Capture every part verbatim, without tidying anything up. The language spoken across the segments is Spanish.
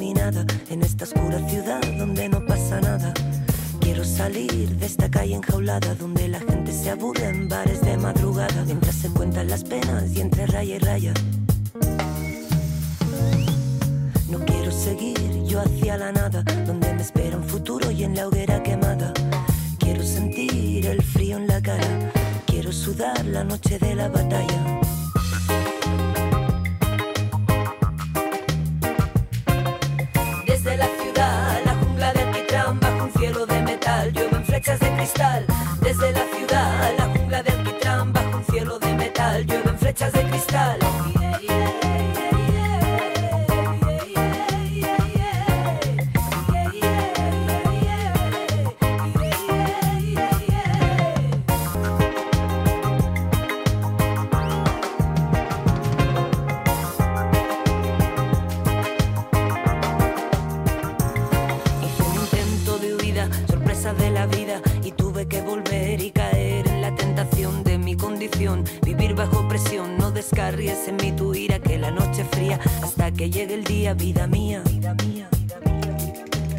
iluminada en esta oscura ciudad donde no pasa nada. Quiero salir de esta calle enjaulada donde la gente se aburre en bares de madrugada mientras se cuentan las penas y entre raya y raya. No quiero seguir yo hacia la nada donde me espera un futuro y en la hoguera quemada. Quiero sentir el frío en la cara, quiero sudar la noche de la batalla. Desde la ciudad, la jungla de alquitrán, bajo un cielo de metal, llueven flechas de cristal. Desde la ciudad, la jungla de alquitrán, bajo un cielo de metal, llueven flechas de cristal. De la vida y tuve que volver y caer en la tentación de mi condición, vivir bajo presión. No descarries en mí tu ira, que la noche fría hasta que llegue el día, vida mía, vida mía, vida mía.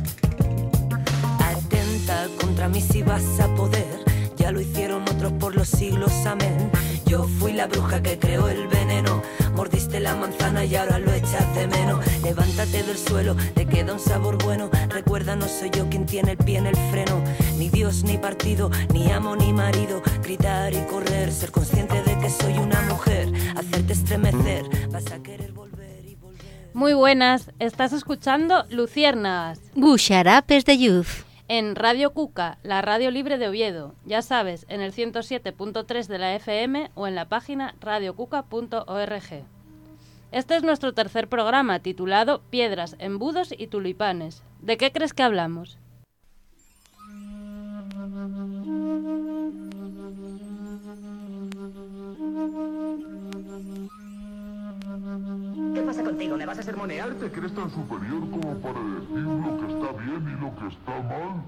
Atenta contra mí si vas a poder, ya lo hicieron otros por los siglos, amén. Yo fui la bruja que creó el veneno, mordiste la manzana y ahora lo echas de menos. Levántate del suelo, te queda un sabor bueno. Recuerda, no soy yo quien tiene el pie en el freno, ni Dios ni partido, ni amo ni marido. Gritar y correr, ser consciente de que soy una mujer, hacerte estremecer, vas a querer volver y volver. Muy buenas, estás escuchando Luciérnagas, Buxarapes de Youth, en Radio Cuca, la radio libre de Oviedo. Ya sabes, en el ciento siete punto tres de la F M o en la página radio cuca punto org. Este es nuestro tercer programa, titulado Piedras, Embudos y Tulipanes. ¿De qué crees que hablamos? ¿Qué pasa contigo? ¿Me vas a sermonear? ¿Te crees tan superior como para decir lo que está bien y lo que está mal?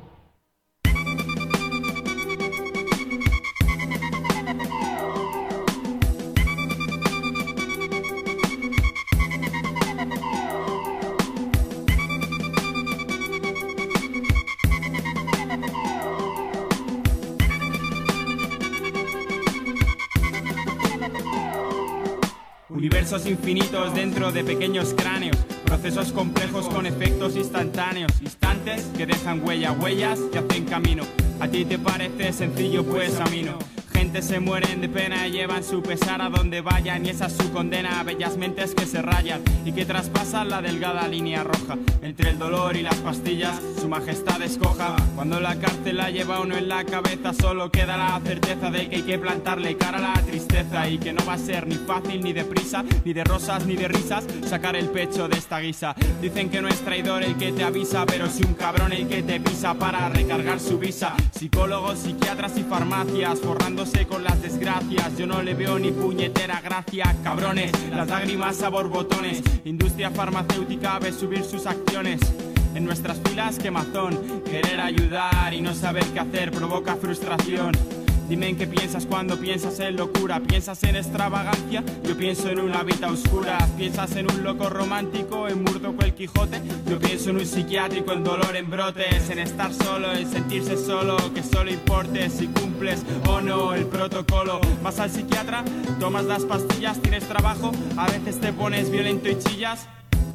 Universos infinitos dentro de pequeños cráneos, procesos complejos con efectos instantáneos, instantes que dejan huella, huellas que hacen camino. A ti te parece sencillo, pues a mí no. Gente se mueren de pena y llevan su pesar a donde vayan, y esa es su condena a bellas mentes que se rayan y que traspasan la delgada línea roja. Entre el dolor y las pastillas, su majestad escoja. Cuando la cárcel la lleva uno en la cabeza, solo queda la certeza de que hay que plantarle cara a la tristeza, y que no va a ser ni fácil ni deprisa, ni de rosas ni de risas, sacar el pecho de esta guisa. Dicen que no es traidor el que te avisa, pero sí un cabrón el que te pisa para recargar su visa. Psicólogos, psiquiatras y farmacias forrándose con las desgracias. Yo no le veo ni puñetera gracia, cabrones. Las lágrimas a borbotones. Industria farmacéutica ve subir sus acciones. En nuestras filas quemazón. Querer ayudar y no saber qué hacer provoca frustración. Dime en qué piensas cuando piensas en locura. ¿Piensas en extravagancia? Yo pienso en una vida oscura. ¿Piensas en un loco romántico, en Murdoch el Quijote? Yo pienso en un psiquiátrico, en dolor en brotes, en estar solo, en sentirse solo, que solo importe si cumples o no el protocolo. Vas al psiquiatra, tomas las pastillas, tienes trabajo, a veces te pones violento y chillas.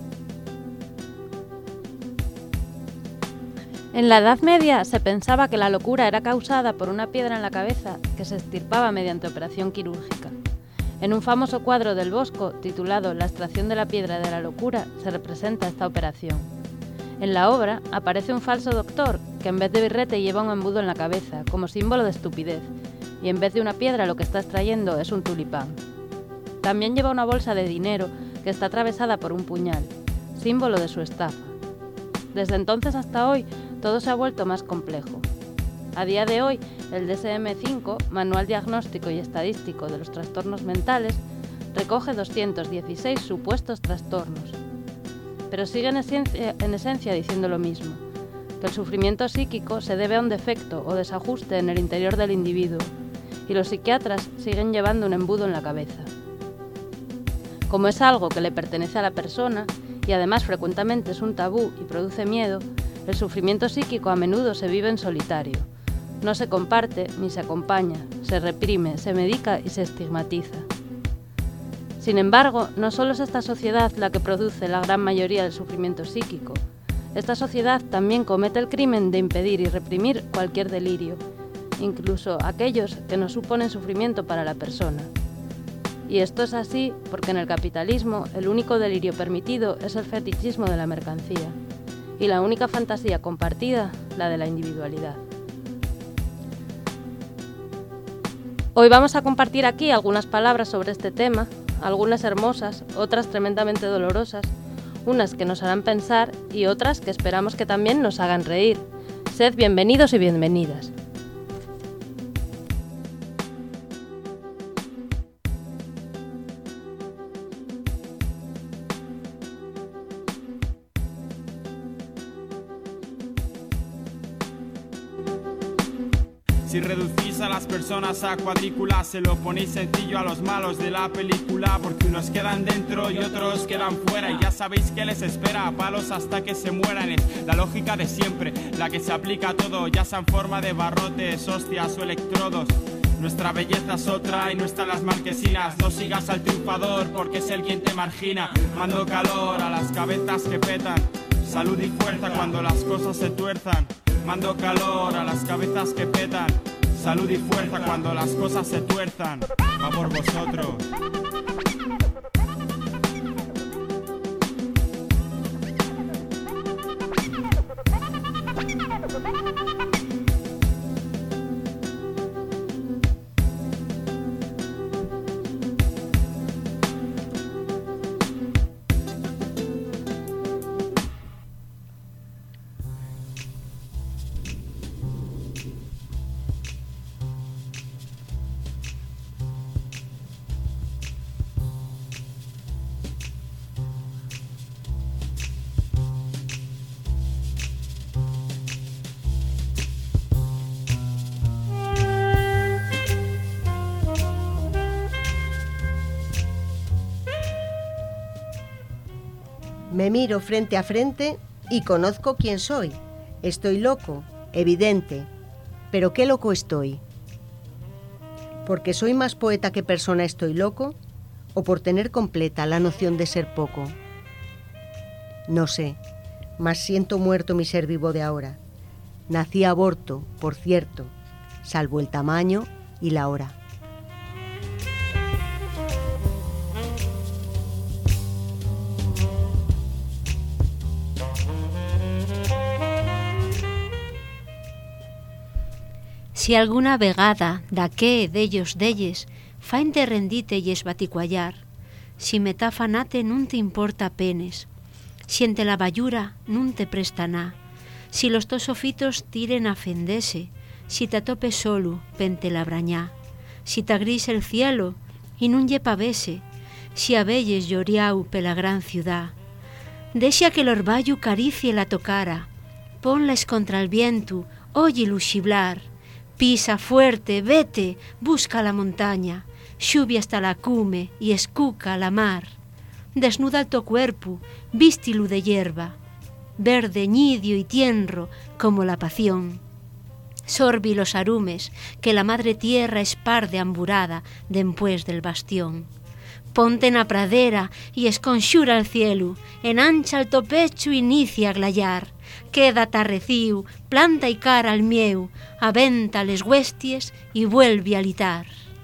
En la Edad Media se pensaba que la locura era causada por una piedra en la cabeza que se extirpaba mediante operación quirúrgica. En un famoso cuadro del Bosco, titulado La extracción de la piedra de la locura, se representa esta operación. En la obra aparece un falso doctor que en vez de birrete lleva un embudo en la cabeza, como símbolo de estupidez, y en vez de una piedra lo que está extrayendo es un tulipán. También lleva una bolsa de dinero que está atravesada por un puñal, símbolo de su estafa. Desde entonces hasta hoy, todo se ha vuelto más complejo. A día de hoy, el D S M cinco, Manual Diagnóstico y Estadístico de los Trastornos Mentales, recoge doscientos dieciséis supuestos trastornos. Pero sigue en esencia, en esencia diciendo lo mismo, que el sufrimiento psíquico se debe a un defecto o desajuste en el interior del individuo, y los psiquiatras siguen llevando un embudo en la cabeza. Como es algo que le pertenece a la persona, y además frecuentemente es un tabú y produce miedo, el sufrimiento psíquico a menudo se vive en solitario. No se comparte ni se acompaña, se reprime, se medica y se estigmatiza. Sin embargo, no solo es esta sociedad la que produce la gran mayoría del sufrimiento psíquico. Esta sociedad también comete el crimen de impedir y reprimir cualquier delirio, incluso aquellos que no suponen sufrimiento para la persona. Y esto es así porque en el capitalismo el único delirio permitido es el fetichismo de la mercancía y la única fantasía compartida, la de la individualidad. Hoy vamos a compartir aquí algunas palabras sobre este tema, algunas hermosas, otras tremendamente dolorosas, unas que nos harán pensar y otras que esperamos que también nos hagan reír. Sed bienvenidos y bienvenidas. Si reducís a las personas a cuadrículas, se lo ponéis sencillo a los malos de la película, porque unos quedan dentro y otros quedan fuera, y ya sabéis que les espera a palos hasta que se mueran. Es la lógica de siempre, la que se aplica a todo, ya sea en forma de barrotes, hostias o electrodos. Nuestra belleza es otra y no están las marquesinas. No sigas al triunfador porque es el quien te margina. Mando calor a las cabezas que petan, salud y fuerza cuando las cosas se tuerzan. Mando calor a las cabezas que petan, salud y fuerza cuando las cosas se tuerzan. Va por vosotros. Me miro frente a frente y conozco quién soy. Estoy loco, evidente. ¿Pero qué loco estoy? ¿Porque soy más poeta que persona estoy loco? ¿O por tener completa la noción de ser poco? No sé, mas siento muerto mi ser vivo de ahora. Nací aborto, por cierto, salvo el tamaño y la hora. Si alguna vegada d'aqué d'ellos d'elles fa enterrendite i esbaticuallar, si metafanate nun te importa penes, si ente la ballura nun te presta ná, si los tos sofitos tiren a fendese, si t'atopes solo pente la brañá, si t'agrís el cielo y nun lle pavese, si abelles lloriau pela gran ciudad, deixa que l'orballo caricie la tocara, ponlas contra el viento, óyelu xiblar, pisa fuerte, vete, busca la montaña, xubi hasta la cume y escuca la mar. Desnuda el tu cuerpo, vístilu de hierba, verde, nidio y tienro como la pasión. Sorbi los arumes que la madre tierra esparde amburada dempués del bastión. Ponte en la pradera y esconxura el cielo, enancha el to pecho y inicia a glayar. Queda tarreciu, planta y cara al mieu, aventa les huesties y vuelve a litar.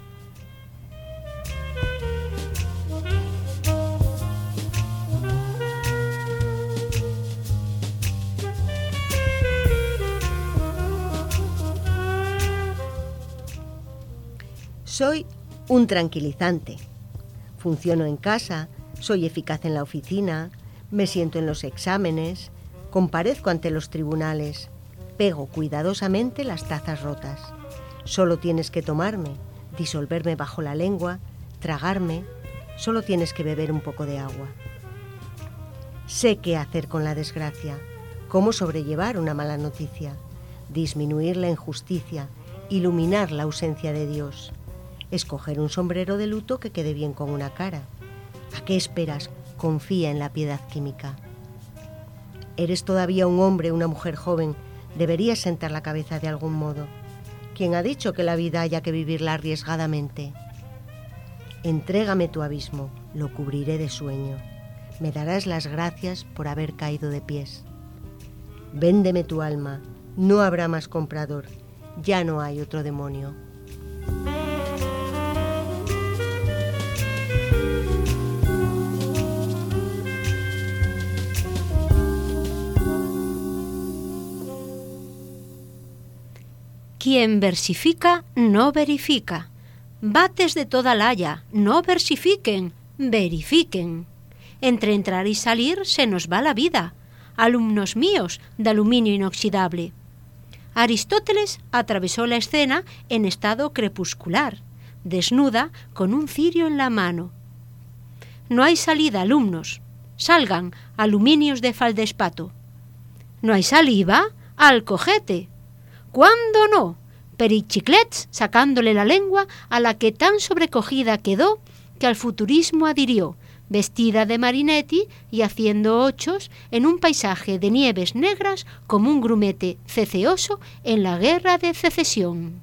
Soy un tranquilizante. Funciono en casa, soy eficaz en la oficina, me siento en los exámenes, comparezco ante los tribunales, pego cuidadosamente las tazas rotas. Solo tienes que tomarme, disolverme bajo la lengua, tragarme, solo tienes que beber un poco de agua. Sé qué hacer con la desgracia, cómo sobrellevar una mala noticia, disminuir la injusticia, iluminar la ausencia de Dios, escoger un sombrero de luto que quede bien con una cara. ¿A qué esperas? confía en la piedad química. Eres todavía un hombre, una mujer joven, deberías sentar la cabeza de algún modo. ¿Quién ha dicho que la vida haya que vivirla arriesgadamente? Entrégame tu abismo, lo cubriré de sueño. Me darás las gracias por haber caído de pies. Véndeme tu alma, no habrá más comprador, ya no hay otro demonio. Quien versifica no verifica. Bates de toda laya, no versifiquen, verifiquen. Entre entrar y salir se nos va la vida. Alumnos míos de aluminio inoxidable. Aristóteles atravesó la escena en estado crepuscular, desnuda con un cirio en la mano. No hay salida, alumnos. Salgan, aluminios de faldespato. No hay saliva, al cojete. ¿Cuándo no? Perichiclets sacándole la lengua a la que tan sobrecogida quedó que al futurismo adhirió, vestida de Marinetti y haciendo ochos en un paisaje de nieves negras como un grumete ceceoso en la guerra de secesión.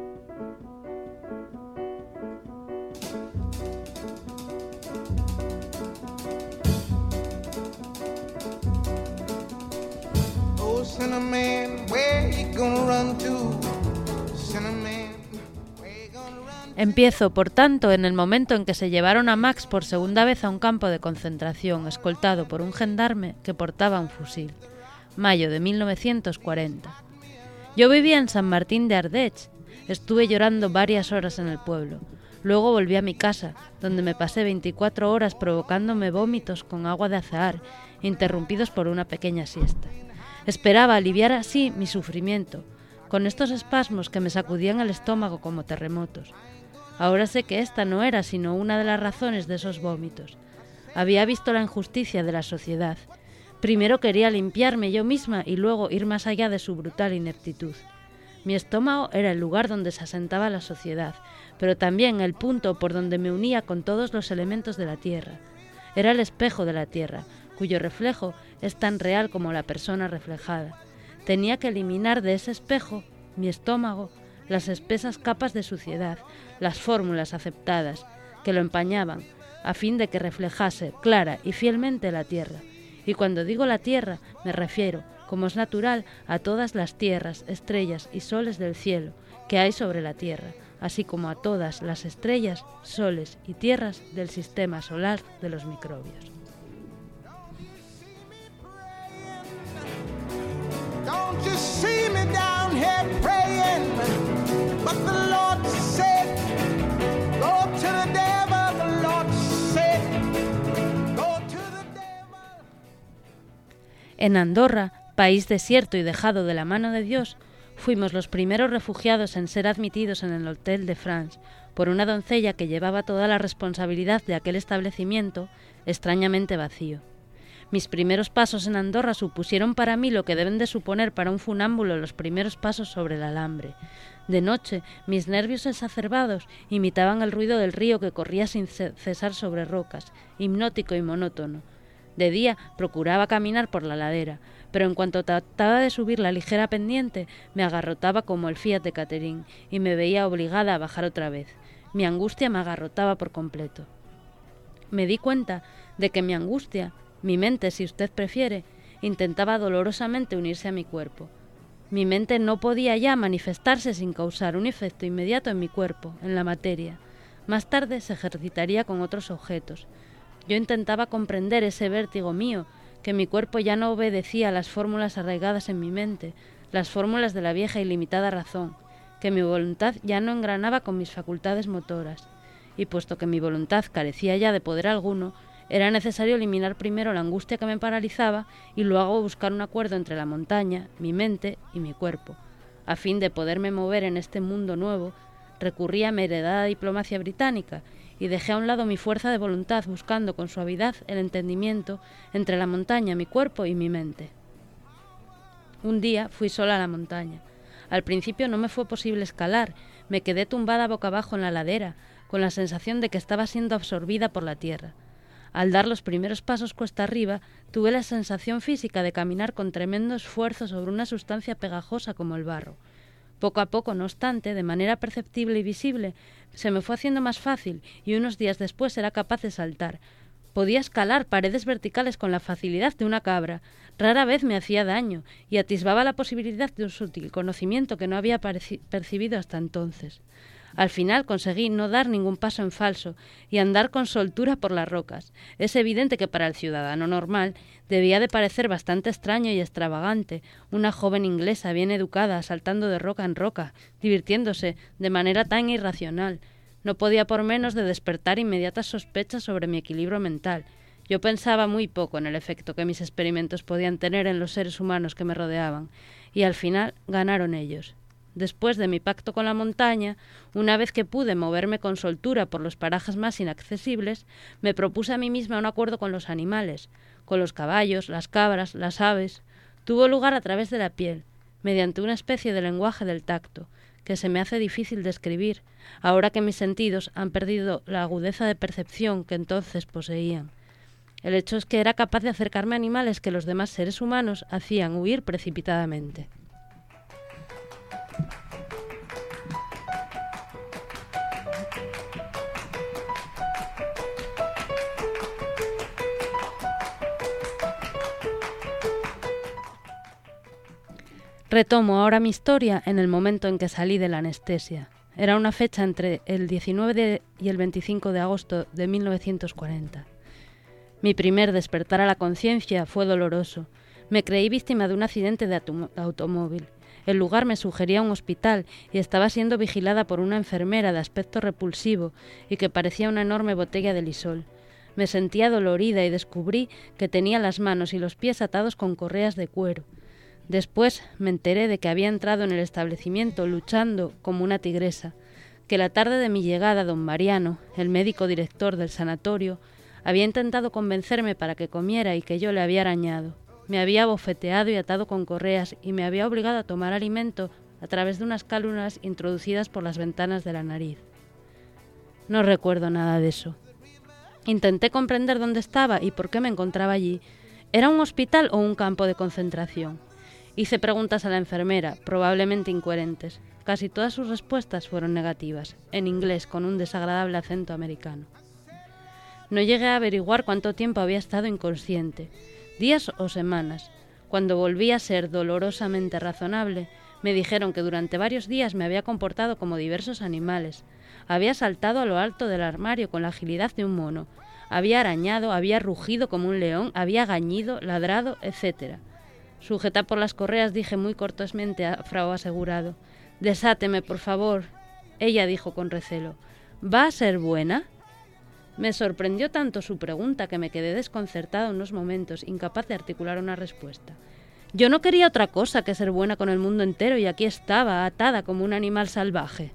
Oh, Cinnamon, where you gonna run to? Cinnamon, where you gonna run to? Empiezo, por tanto, en el momento en que se llevaron a Max por segunda vez a un campo de concentración, escoltado por un gendarme que portaba un fusil. Mayo de mil novecientos cuarenta. Yo vivía en San Martín de Ardèche. Estuve llorando varias horas en el pueblo. Luego volví a mi casa, donde me pasé veinticuatro horas provocándome vómitos con agua de azahar, interrumpidos por una pequeña siesta. Esperaba aliviar así mi sufrimiento, con estos espasmos que me sacudían el estómago como terremotos. Ahora sé que esta no era sino una de las razones de esos vómitos. Había visto la injusticia de la sociedad. Primero quería limpiarme yo misma y luego ir más allá de su brutal ineptitud. Mi estómago era el lugar donde se asentaba la sociedad, pero también el punto por donde me unía con todos los elementos de la tierra. Era el espejo de la tierra, cuyo reflejo es tan real como la persona reflejada. Tenía que eliminar de ese espejo, mi estómago, las espesas capas de suciedad, las fórmulas aceptadas, que lo empañaban, a fin de que reflejase clara y fielmente la tierra. Y cuando digo la tierra, me refiero, como es natural, a todas las tierras, estrellas y soles del cielo que hay sobre la tierra, así como a todas las estrellas, soles y tierras del sistema solar de los microbios. Don't you see me down here praying? But the Lord said, go to the devil. The Lord said, go to the devil. En Andorra, país desierto y dejado de la mano de Dios, fuimos los primeros refugiados en ser admitidos en el Hotel de France por una doncella que llevaba toda la responsabilidad de aquel establecimiento extrañamente vacío. Mis primeros pasos en Andorra supusieron para mí lo que deben de suponer para un funámbulo los primeros pasos sobre el alambre. De noche, mis nervios exacerbados imitaban el ruido del río que corría sin cesar sobre rocas, hipnótico y monótono. De día procuraba caminar por la ladera, pero en cuanto trataba de subir la ligera pendiente, me agarrotaba como el Fiat de Catherine y me veía obligada a bajar otra vez. Mi angustia me agarrotaba por completo. Me di cuenta de que mi angustia, mi mente, si usted prefiere, intentaba dolorosamente unirse a mi cuerpo. Mi mente no podía ya manifestarse sin causar un efecto inmediato en mi cuerpo, en la materia. Más tarde se ejercitaría con otros objetos. Yo intentaba comprender ese vértigo mío, que mi cuerpo ya no obedecía a las fórmulas arraigadas en mi mente, las fórmulas de la vieja y limitada razón, que mi voluntad ya no engranaba con mis facultades motoras. Y puesto que mi voluntad carecía ya de poder alguno, era necesario eliminar primero la angustia que me paralizaba y luego buscar un acuerdo entre la montaña, mi mente y mi cuerpo. A fin de poderme mover en este mundo nuevo, recurrí a mi heredada diplomacia británica y dejé a un lado mi fuerza de voluntad buscando con suavidad el entendimiento entre la montaña, mi cuerpo y mi mente. Un día fui sola a la montaña. Al principio no me fue posible escalar, me quedé tumbada boca abajo en la ladera, con la sensación de que estaba siendo absorbida por la tierra. Al dar los primeros pasos cuesta arriba, tuve la sensación física de caminar con tremendo esfuerzo sobre una sustancia pegajosa como el barro. Poco a poco, no obstante, de manera perceptible y visible, se me fue haciendo más fácil y unos días después era capaz de saltar. Podía escalar paredes verticales con la facilidad de una cabra. Rara vez me hacía daño y atisbaba la posibilidad de un sutil conocimiento que no había percibido hasta entonces. Al final conseguí no dar ningún paso en falso y andar con soltura por las rocas. Es evidente que para el ciudadano normal debía de parecer bastante extraño y extravagante una joven inglesa bien educada saltando de roca en roca, divirtiéndose de manera tan irracional. No podía por menos de despertar inmediatas sospechas sobre mi equilibrio mental. Yo pensaba muy poco en el efecto que mis experimentos podían tener en los seres humanos que me rodeaban, y al final ganaron ellos. Después de mi pacto con la montaña, una vez que pude moverme con soltura por los parajes más inaccesibles, me propuse a mí misma un acuerdo con los animales, con los caballos, las cabras, las aves. Tuvo lugar a través de la piel, mediante una especie de lenguaje del tacto, que se me hace difícil describir, ahora que mis sentidos han perdido la agudeza de percepción que entonces poseían. El hecho es que era capaz de acercarme a animales que los demás seres humanos hacían huir precipitadamente. Retomo ahora mi historia en el momento en que salí de la anestesia. Era una fecha entre el diecinueve y el veinticinco de agosto de mil novecientos cuarenta. Mi primer despertar a la conciencia fue doloroso. Me creí víctima de un accidente de automóvil. El lugar me sugería un hospital y estaba siendo vigilada por una enfermera de aspecto repulsivo y que parecía una enorme botella de Lysol. Me sentía dolorida y descubrí que tenía las manos y los pies atados con correas de cuero. Después me enteré de que había entrado en el establecimiento luchando como una tigresa, que la tarde de mi llegada don Mariano, el médico director del sanatorio, había intentado convencerme para que comiera y que yo le había arañado. Me había bofeteado y atado con correas y me había obligado a tomar alimento a través de unas cánulas introducidas por las ventanas de la nariz. No recuerdo nada de eso. Intenté comprender dónde estaba y por qué me encontraba allí. ¿Era un hospital o un campo de concentración? Hice preguntas a la enfermera, probablemente incoherentes. Casi todas sus respuestas fueron negativas, en inglés con un desagradable acento americano. No llegué a averiguar cuánto tiempo había estado inconsciente, días o semanas. Cuando volví a ser dolorosamente razonable, me dijeron que durante varios días me había comportado como diversos animales. Había saltado a lo alto del armario con la agilidad de un mono, había arañado, había rugido como un león, había gañido, ladrado, etcétera. Sujeta por las correas, dije muy cortésmente a Frau Asegurado: «Desáteme, por favor». Ella dijo con recelo: «¿Va a ser buena?». Me sorprendió tanto su pregunta que me quedé desconcertada unos momentos, incapaz de articular una respuesta. Yo no quería otra cosa que ser buena con el mundo entero y aquí estaba, atada como un animal salvaje.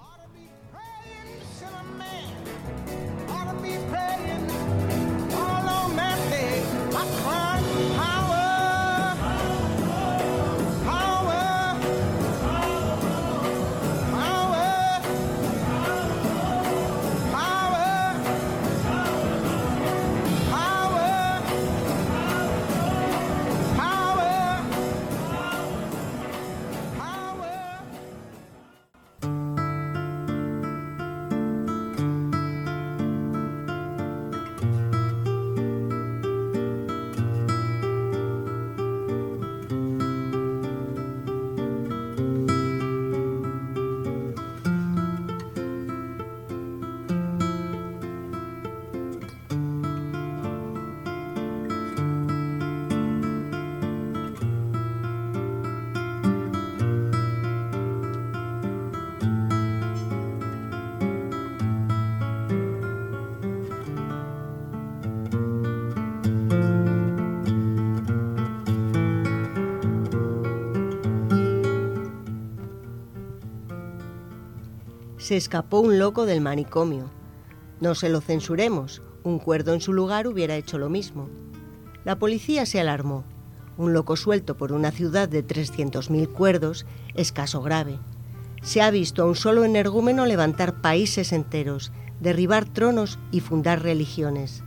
Se escapó un loco del manicomio. No se lo censuremos, un cuerdo en su lugar hubiera hecho lo mismo. La policía se alarmó. Un loco suelto por una ciudad de trescientos mil cuerdos es caso grave. Se ha visto a un solo energúmeno levantar países enteros, derribar tronos y fundar religiones.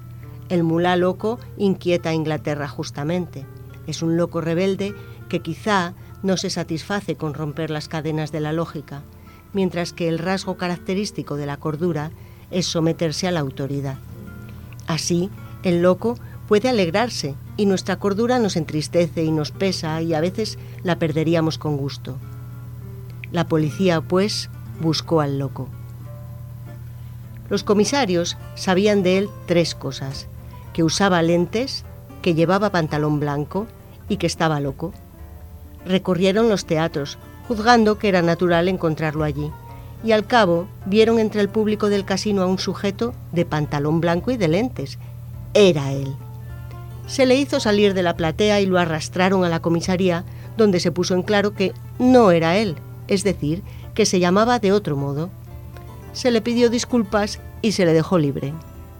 El mulá loco inquieta a Inglaterra justamente. Es un loco rebelde que quizá no se satisface con romper las cadenas de la lógica, mientras que el rasgo característico de la cordura es someterse a la autoridad. Así, el loco puede alegrarse y nuestra cordura nos entristece y nos pesa y a veces la perderíamos con gusto. La policía, pues, buscó al loco. Los comisarios sabían de él tres cosas: que usaba lentes, que llevaba pantalón blanco y que estaba loco. Recorrieron los teatros, juzgando que era natural encontrarlo allí, y al cabo vieron entre el público del casino a un sujeto de pantalón blanco y de lentes. Era él. Se le hizo salir de la platea y lo arrastraron a la comisaría, donde se puso en claro que no era él, es decir, que se llamaba de otro modo. Se le pidió disculpas y se le dejó libre.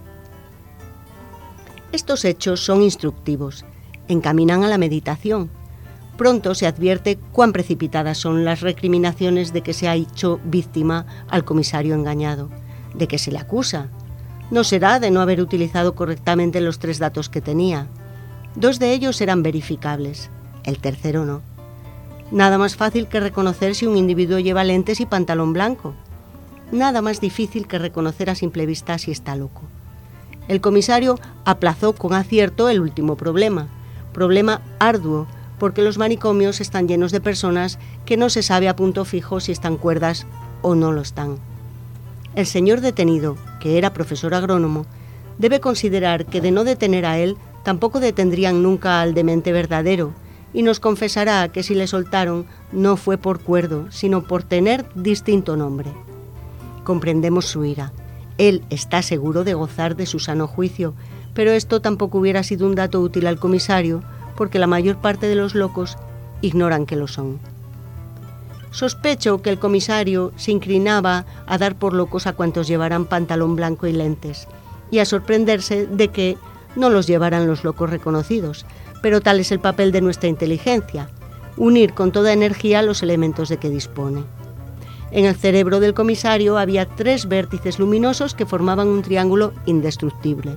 Estos hechos son instructivos, encaminan a la meditación. Pronto se advierte cuán precipitadas son las recriminaciones de que se ha hecho víctima al comisario engañado, de que se le acusa. No será de no haber utilizado correctamente los tres datos que tenía. Dos de ellos eran verificables, el tercero no. Nada más fácil que reconocer si un individuo lleva lentes y pantalón blanco. Nada más difícil que reconocer a simple vista si está loco. El comisario aplazó con acierto el último problema, problema arduo, porque los manicomios están llenos de personas que no se sabe a punto fijo si están cuerdas o no lo están. El señor detenido, que era profesor agrónomo, debe considerar que de no detener a él, tampoco detendrían nunca al demente verdadero, y nos confesará que si le soltaron no fue por cuerdo, sino por tener distinto nombre. Comprendemos su ira. Él está seguro de gozar de su sano juicio, pero esto tampoco hubiera sido un dato útil al comisario, porque la mayor parte de los locos ignoran que lo son. Sospecho que el comisario se inclinaba a dar por locos a cuantos llevaran pantalón blanco y lentes, y a sorprenderse de que no los llevaran los locos reconocidos, pero tal es el papel de nuestra inteligencia, unir con toda energía los elementos de que dispone. En el cerebro del comisario había tres vértices luminosos que formaban un triángulo indestructible.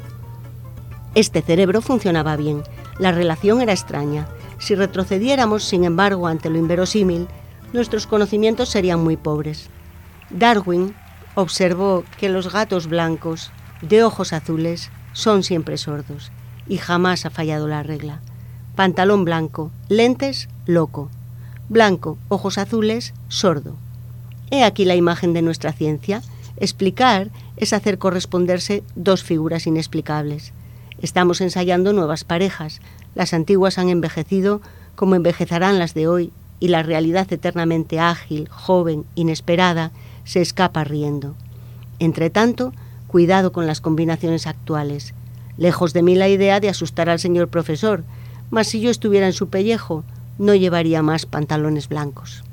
Este cerebro funcionaba bien, la relación era extraña. Si retrocediéramos, sin embargo, ante lo inverosímil, nuestros conocimientos serían muy pobres. Darwin observó que los gatos blancos, de ojos azules, son siempre sordos, y jamás ha fallado la regla. Pantalón blanco, lentes, loco. Blanco, ojos azules, sordo. He aquí la imagen de nuestra ciencia. Explicar es hacer corresponderse dos figuras inexplicables. Estamos ensayando nuevas parejas. Las antiguas han envejecido como envejecerán las de hoy, y la realidad eternamente ágil, joven, inesperada, se escapa riendo. Entretanto, cuidado con las combinaciones actuales. Lejos de mí la idea de asustar al señor profesor, mas si yo estuviera en su pellejo, no llevaría más pantalones blancos.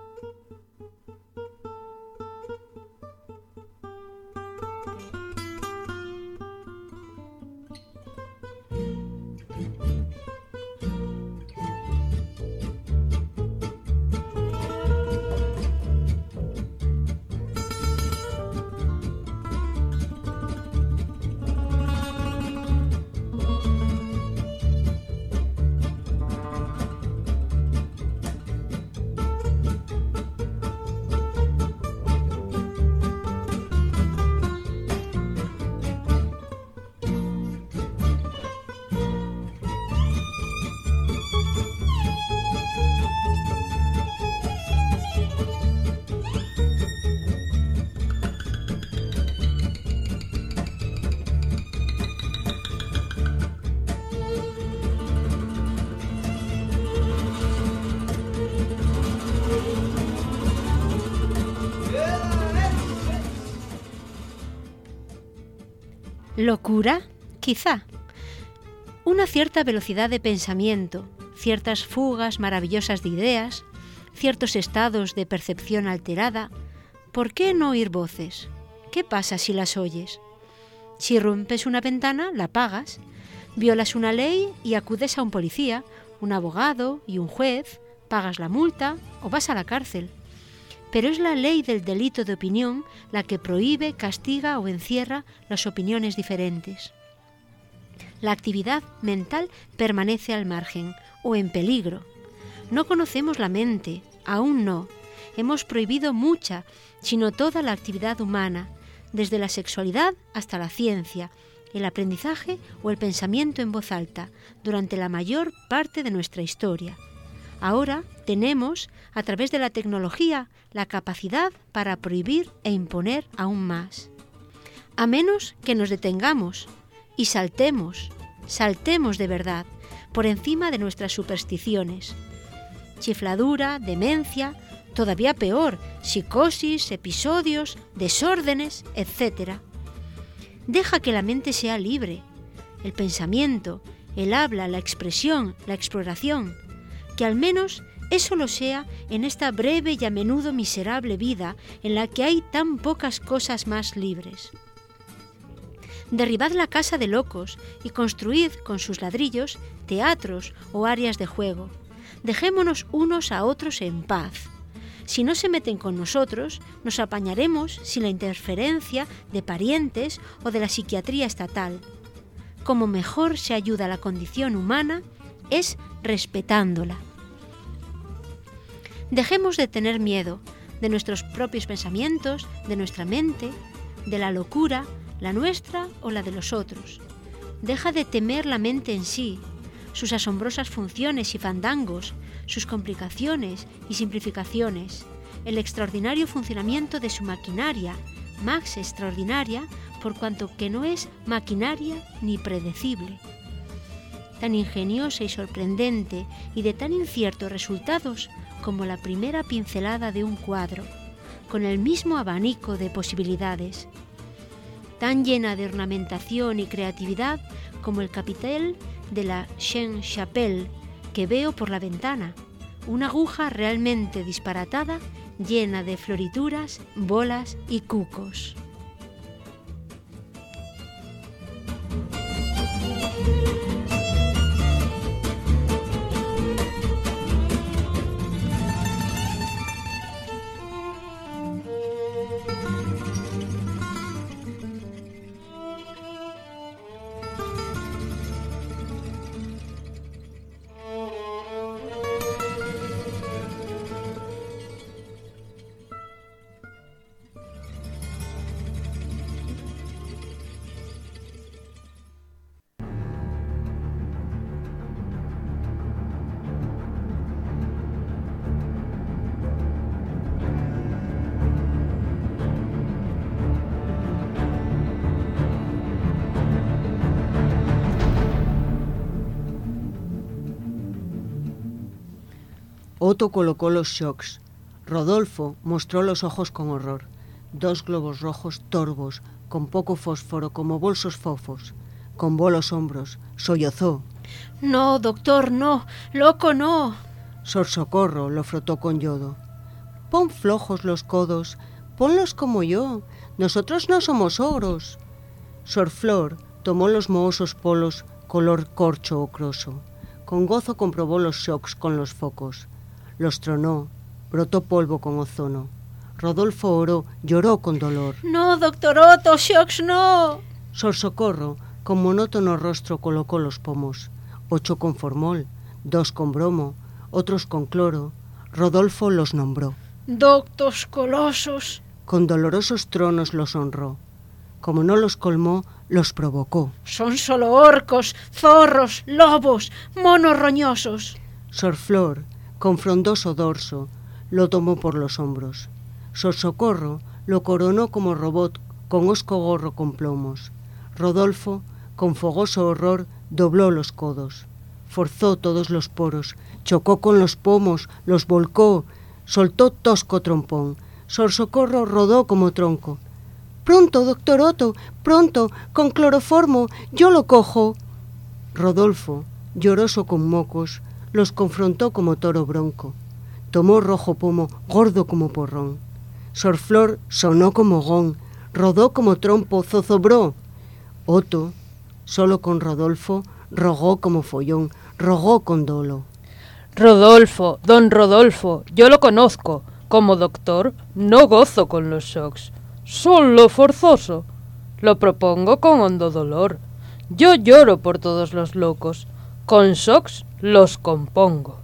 ¿Locura? Quizá. Una cierta velocidad de pensamiento, ciertas fugas maravillosas de ideas, ciertos estados de percepción alterada. ¿Por qué no oír voces? ¿Qué pasa si las oyes? Si rompes una ventana, la apagas. Violas una ley y acudes a un policía, un abogado y un juez, pagas la multa o vas a la cárcel. Pero es la ley del delito de opinión la que prohíbe, castiga o encierra las opiniones diferentes. La actividad mental permanece al margen o en peligro. No conocemos la mente, aún no. Hemos prohibido mucha, sino toda la actividad humana, desde la sexualidad hasta la ciencia, el aprendizaje o el pensamiento en voz alta, durante la mayor parte de nuestra historia. Ahora tenemos, a través de la tecnología, la capacidad para prohibir e imponer aún más. A menos que nos detengamos y saltemos, saltemos de verdad, por encima de nuestras supersticiones. Chifladura, demencia, todavía peor, psicosis, episodios, desórdenes, etcétera. Deja que la mente sea libre, el pensamiento, el habla, la expresión, la exploración, que al menos eso lo sea en esta breve y a menudo miserable vida en la que hay tan pocas cosas más libres. Derribad la casa de locos y construid con sus ladrillos teatros o áreas de juego. Dejémonos unos a otros en paz. Si no se meten con nosotros, nos apañaremos sin la interferencia de parientes o de la psiquiatría estatal. Como mejor se ayuda a la condición humana es respetándola. Dejemos de tener miedo de nuestros propios pensamientos, de nuestra mente, de la locura, la nuestra o la de los otros. Deja de temer la mente en sí, sus asombrosas funciones y fandangos, sus complicaciones y simplificaciones, el extraordinario funcionamiento de su maquinaria, más extraordinaria por cuanto que no es maquinaria ni predecible. Tan ingeniosa y sorprendente y de tan inciertos resultados como la primera pincelada de un cuadro, con el mismo abanico de posibilidades. Tan llena de ornamentación y creatividad como el capitel de la Sainte-Chapelle que veo por la ventana, una aguja realmente disparatada, llena de florituras, bolas y cucos. Otto colocó los shocks. Rodolfo mostró los ojos con horror. Dos globos rojos torvos, con poco fósforo como bolsos fofos. Combó los hombros, sollozó. No, doctor, no, loco, no. Sor Socorro lo frotó con yodo. Pon flojos los codos, ponlos como yo, nosotros no somos ogros. Sor Flor tomó los mohosos polos color corcho ocroso. Con gozo comprobó los shocks con los focos. Los tronó, brotó polvo con ozono. Rodolfo oró, lloró con dolor. No, doctor Otto, shocks no. Sor Socorro, con monótono rostro, colocó los pomos. Ocho con formol, dos con bromo, otros con cloro. Rodolfo los nombró. Doctos colosos. Con dolorosos tronos los honró. Como no los colmó, los provocó. Son solo orcos, zorros, lobos, monos roñosos. Sor Flor, con frondoso dorso, lo tomó por los hombros. Sor Socorro lo coronó como robot con hosco gorro con plomos. Rodolfo, con fogoso horror, dobló los codos. Forzó todos los poros, chocó con los pomos, los volcó, soltó tosco trompón. Sor Socorro rodó como tronco. «Pronto, doctor Otto, pronto, con cloroformo, yo lo cojo». Rodolfo, lloroso con mocos, los confrontó como toro bronco. Tomó rojo pomo, gordo como porrón. Sor Flor sonó como gón, rodó como trompo, zozobró. Otto, solo con Rodolfo, rogó como follón, rogó con dolo. Rodolfo, don Rodolfo, yo lo conozco. Como doctor, no gozo con los shocks. Solo forzoso. Lo propongo con hondo dolor. Yo lloro por todos los locos. Con shocks los compongo.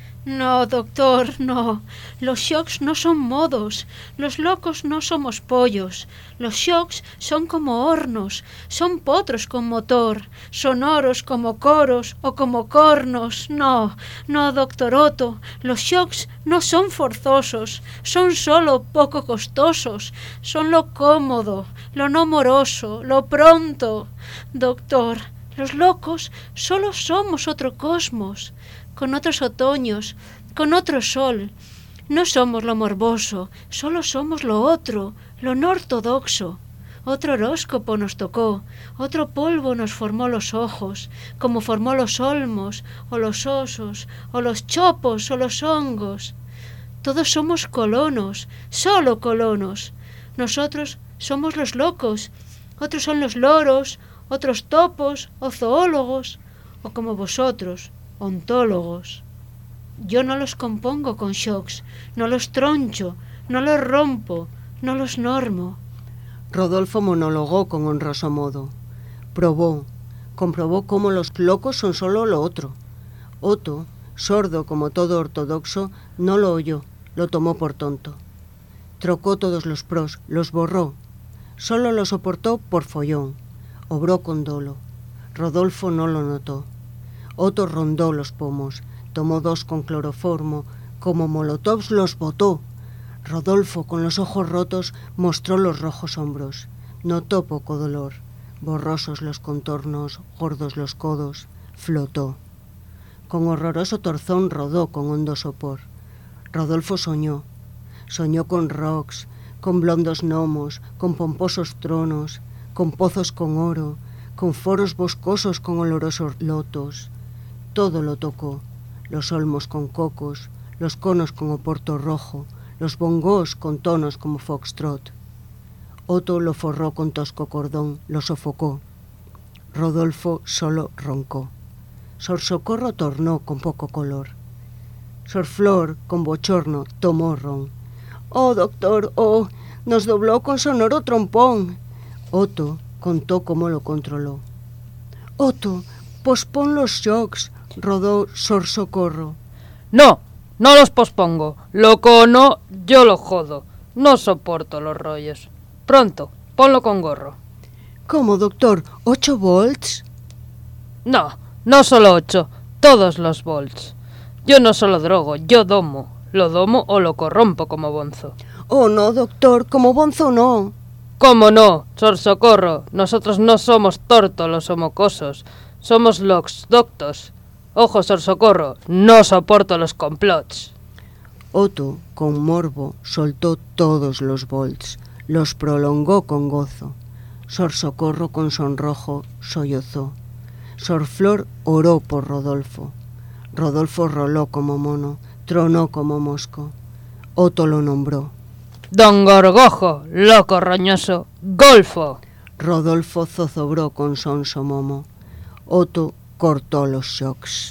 No, doctor, no. Los shocks no son modos. Los locos no somos pollos. Los shocks son como hornos. Son potros con motor. Sonoros como coros o como cornos. No, no, doctor Otto. Los shocks no son forzosos. Son solo poco costosos. Son lo cómodo, lo no moroso, lo pronto. Doctor, los locos solo somos otro cosmos, con otros otoños, con otro sol. No somos lo morboso, solo somos lo otro, lo no ortodoxo. Otro horóscopo nos tocó, otro polvo nos formó los ojos, como formó los olmos, o los osos, o los chopos, o los hongos. Todos somos colonos, solo colonos. Nosotros somos los locos, otros son los loros, otros topos, o zoólogos, o como vosotros, ontólogos. Yo no los compongo con shocks, no los troncho, no los rompo, no los normo. Rodolfo monologó con honroso modo. Probó, comprobó cómo los locos son solo lo otro. Otto, sordo como todo ortodoxo, no lo oyó, lo tomó por tonto. Trocó todos los pros, los borró. Solo lo soportó por follón. Obró con dolo. Rodolfo no lo notó. Otto rondó los pomos, tomó dos con cloroformo, como molotovs los botó. Rodolfo, con los ojos rotos, mostró los rojos hombros. Notó poco dolor. Borrosos los contornos, gordos los codos, flotó. Con horroroso torzón rodó con hondo sopor. Rodolfo soñó. Soñó con rocks, con blondos gnomos, con pomposos tronos, con pozos con oro, con foros boscosos con olorosos lotos. Todo lo tocó, los olmos con cocos, los conos con oporto rojo, los bongos con tonos como foxtrot. Otto lo forró con tosco cordón, lo sofocó. Rodolfo solo roncó. Sor Socorro tornó con poco color. Sor Flor, con bochorno, tomó ron. «Oh, doctor, oh, nos dobló con sonoro trompón». Otto contó cómo lo controló. «Otto, pospon los shocks», rodó Sor Socorro. No, no los pospongo. Loco no, yo lo jodo. No soporto los rollos. Pronto, ponlo con gorro. «¿Cómo, doctor? ¿Ocho volts?» No, no solo ocho, todos los volts. Yo no solo drogo, yo domo. Lo domo o lo corrompo como bonzo. «Oh, no, doctor, como bonzo no». ¿Cómo no, Sor Socorro? Nosotros no somos tórtolos o mocosos. Somos los doctos. Ojo, Sor Socorro, no soporto los complots. Otto, con morbo, soltó todos los volts. Los prolongó con gozo. Sor Socorro, con sonrojo, sollozó. Sor Flor oró por Rodolfo. Rodolfo roló como mono, tronó como mosco. Otto lo nombró. Don Gorgojo, loco roñoso, golfo. Rodolfo zozobró con sonso momo. Otto cortó los shocks.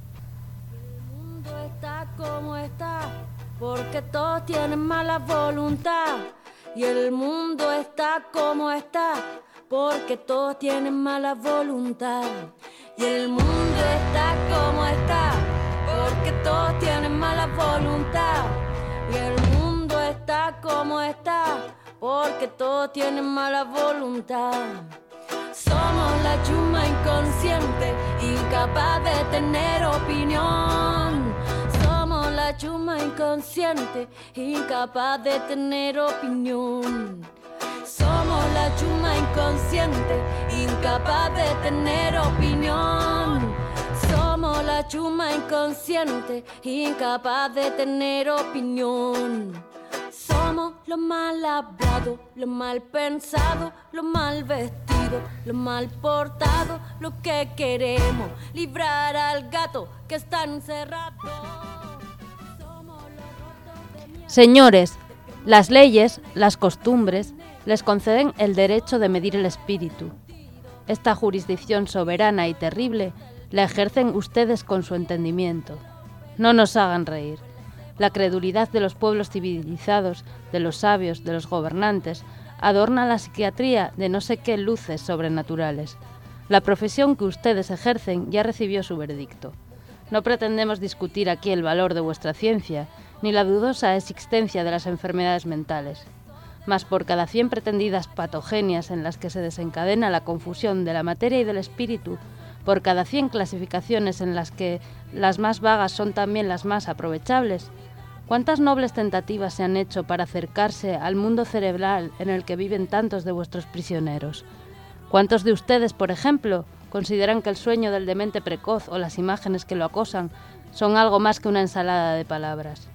El mundo está como está, porque todos tienen mala voluntad. Y el mundo está como está, porque todos tienen mala voluntad. Y el mundo está como está, porque todos tienen mala voluntad. Y el mundo está como está, porque todos tienen mala voluntad. Somos la chuma inconsciente, incapaz de tener opinión. Somos la chuma inconsciente, incapaz de tener opinión. Somos la chuma inconsciente, incapaz de tener opinión. Somos la chuma inconsciente, incapaz de tener opinión. Somos lo mal hablado, lo mal pensado, lo mal vestido, lo mal portado, lo que queremos, librar al gato que está encerrado. Somos los rotos de mierda. Señores, las leyes, las costumbres, les conceden el derecho de medir el espíritu. Esta jurisdicción soberana y terrible la ejercen ustedes con su entendimiento. No nos hagan reír. La credulidad de los pueblos civilizados, de los sabios, de los gobernantes, adorna la psiquiatría de no sé qué luces sobrenaturales. La profesión que ustedes ejercen ya recibió su veredicto. No pretendemos discutir aquí el valor de vuestra ciencia, ni la dudosa existencia de las enfermedades mentales. Mas por cada cien pretendidas patogenias en las que se desencadena la confusión de la materia y del espíritu, por cada cien clasificaciones en las que las más vagas son también las más aprovechables, ¿cuántas nobles tentativas se han hecho para acercarse al mundo cerebral en el que viven tantos de vuestros prisioneros? ¿Cuántos de ustedes, por ejemplo, consideran que el sueño del demente precoz o las imágenes que lo acosan son algo más que una ensalada de palabras?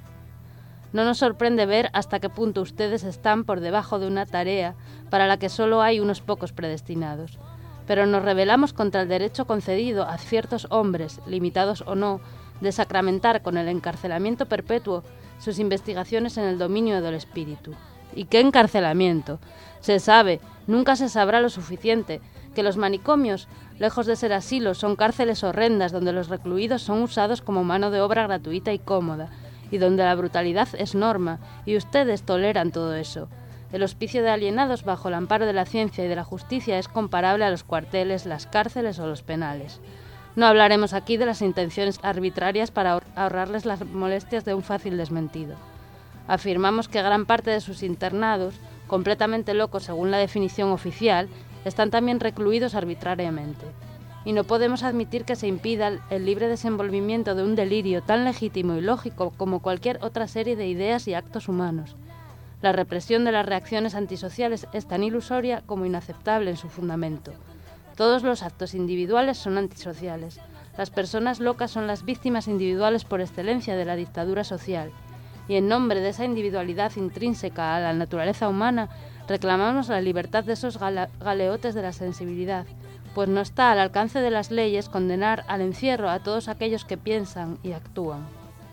No nos sorprende ver hasta qué punto ustedes están por debajo de una tarea para la que solo hay unos pocos predestinados. Pero nos rebelamos contra el derecho concedido a ciertos hombres, limitados o no, de sacramentar con el encarcelamiento perpetuo sus investigaciones en el dominio del espíritu. ¿Y qué encarcelamiento? Se sabe, nunca se sabrá lo suficiente, que los manicomios, lejos de ser asilos, son cárceles horrendas donde los recluidos son usados como mano de obra gratuita y cómoda, y donde la brutalidad es norma, y ustedes toleran todo eso. El hospicio de alienados bajo el amparo de la ciencia y de la justicia es comparable a los cuarteles, las cárceles o los penales. No hablaremos aquí de las intenciones arbitrarias para ahorrarles las molestias de un fácil desmentido. Afirmamos que gran parte de sus internados, completamente locos según la definición oficial, están también recluidos arbitrariamente. Y no podemos admitir que se impida el libre desenvolvimiento de un delirio tan legítimo y lógico como cualquier otra serie de ideas y actos humanos. La represión de las reacciones antisociales es tan ilusoria como inaceptable en su fundamento. Todos los actos individuales son antisociales. Las personas locas son las víctimas individuales por excelencia de la dictadura social. Y en nombre de esa individualidad intrínseca a la naturaleza humana, reclamamos la libertad de esos gale- galeotes de la sensibilidad, pues no está al alcance de las leyes condenar al encierro a todos aquellos que piensan y actúan.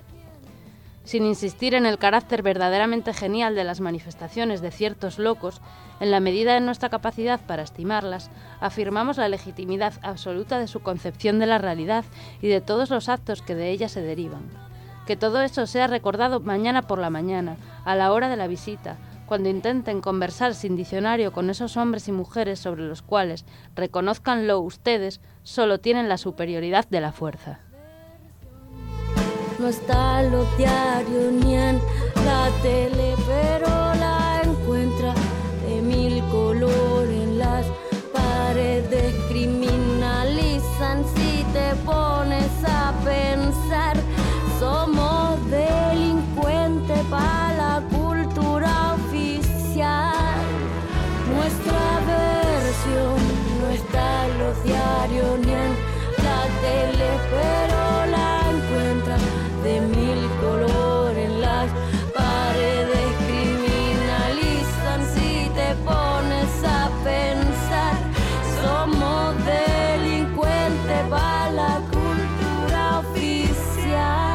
Sin insistir en el carácter verdaderamente genial de las manifestaciones de ciertos locos, en la medida de nuestra capacidad para estimarlas, afirmamos la legitimidad absoluta de su concepción de la realidad y de todos los actos que de ella se derivan. Que todo eso sea recordado mañana por la mañana, a la hora de la visita, cuando intenten conversar sin diccionario con esos hombres y mujeres sobre los cuales, reconózcanlo ustedes, solo tienen la superioridad de la fuerza. No está en los diarios ni en la tele, pero la encuentra de mil colores. Las paredes criminalizan si te pones a pensar. Somos delincuentes para la cultura oficial. Nuestra versión no está en los diarios ni en la tele, pero la encuentra de mil colores. Las paredes criminalizan si te pones a pensar. Somos delincuentes para la cultura oficial.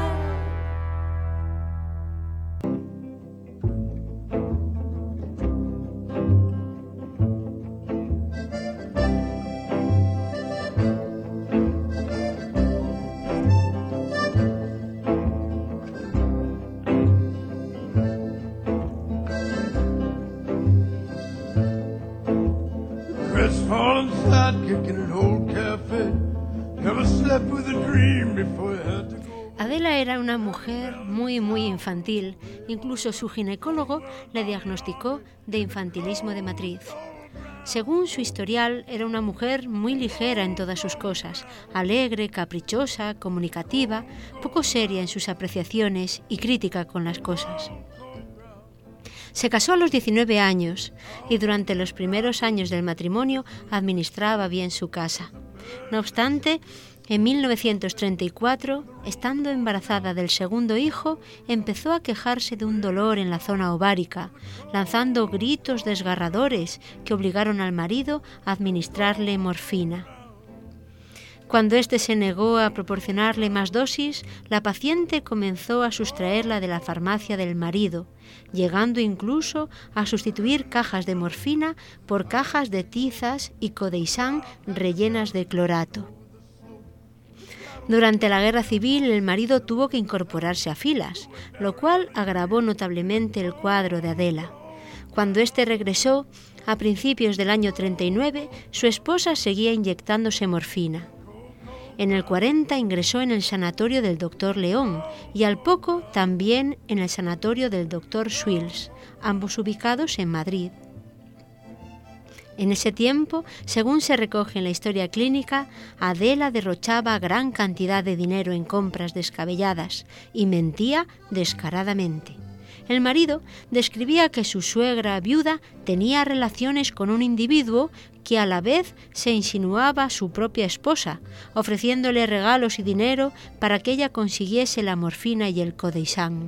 Crestfallen sidekick in an old cafe. Never slept with a dream before I had to go. Adela era una mujer muy, muy infantil. Incluso su ginecólogo le diagnosticó de infantilismo de matriz. Según su historial, era una mujer muy ligera en todas sus cosas, alegre, caprichosa, comunicativa, poco seria en sus apreciaciones y crítica con las cosas. Se casó a los diecinueve años y durante los primeros años del matrimonio administraba bien su casa. No obstante, en mil novecientos treinta y cuatro, estando embarazada del segundo hijo, empezó a quejarse de un dolor en la zona ovárica, lanzando gritos desgarradores que obligaron al marido a administrarle morfina. Cuando éste se negó a proporcionarle más dosis, la paciente comenzó a sustraerla de la farmacia del marido, llegando incluso a sustituir cajas de morfina por cajas de tizas y codeisán rellenas de clorato. Durante la guerra civil, el marido tuvo que incorporarse a filas, lo cual agravó notablemente el cuadro de Adela. Cuando éste regresó, a principios del año treinta y nueve, su esposa seguía inyectándose morfina. En el cuarenta ingresó en el sanatorio del doctor León y al poco también en el sanatorio del doctor Schwils, ambos ubicados en Madrid. En ese tiempo, según se recoge en la historia clínica, Adela derrochaba gran cantidad de dinero en compras descabelladas y mentía descaradamente. El marido describía que su suegra viuda tenía relaciones con un individuo que a la vez se insinuaba su propia esposa, ofreciéndole regalos y dinero para que ella consiguiese la morfina y el Codeisán.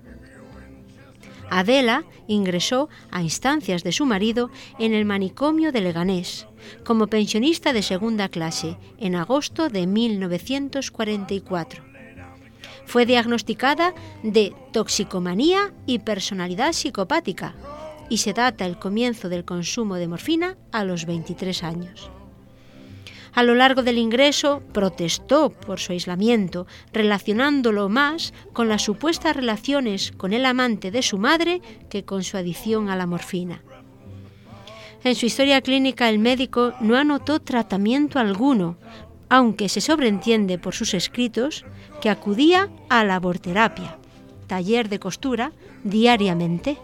Adela ingresó, a instancias de su marido, en el manicomio de Leganés, como pensionista de segunda clase, en agosto de mil novecientos cuarenta y cuatro. Fue diagnosticada de toxicomanía y personalidad psicopática, y se data el comienzo del consumo de morfina a los veintitrés años. A lo largo del ingreso protestó por su aislamiento, relacionándolo más con las supuestas relaciones con el amante de su madre que con su adicción a la morfina. En su historia clínica el médico no anotó tratamiento alguno, aunque se sobreentiende por sus escritos que acudía a la laborterapia, taller de costura, diariamente.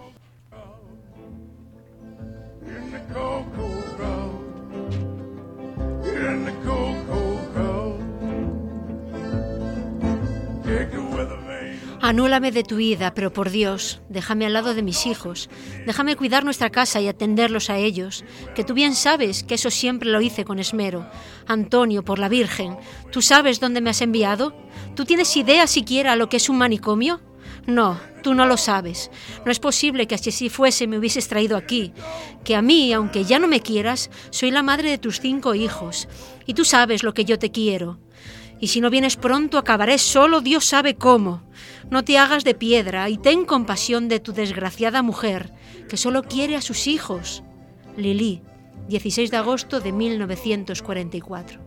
Anúlame de tu vida, pero por Dios, déjame al lado de mis hijos, déjame cuidar nuestra casa y atenderlos a ellos, que tú bien sabes que eso siempre lo hice con esmero. Antonio, por la Virgen, ¿tú sabes dónde me has enviado? ¿Tú tienes idea siquiera lo que es un manicomio? No, tú no lo sabes. No es posible que si así fuese me hubieses traído aquí. Que a mí, aunque ya no me quieras, soy la madre de tus cinco hijos. Y tú sabes lo que yo te quiero. Y si no vienes pronto acabaré solo, Dios sabe cómo. No te hagas de piedra y ten compasión de tu desgraciada mujer, que solo quiere a sus hijos. Lili, dieciséis de agosto de mil novecientos cuarenta y cuatro.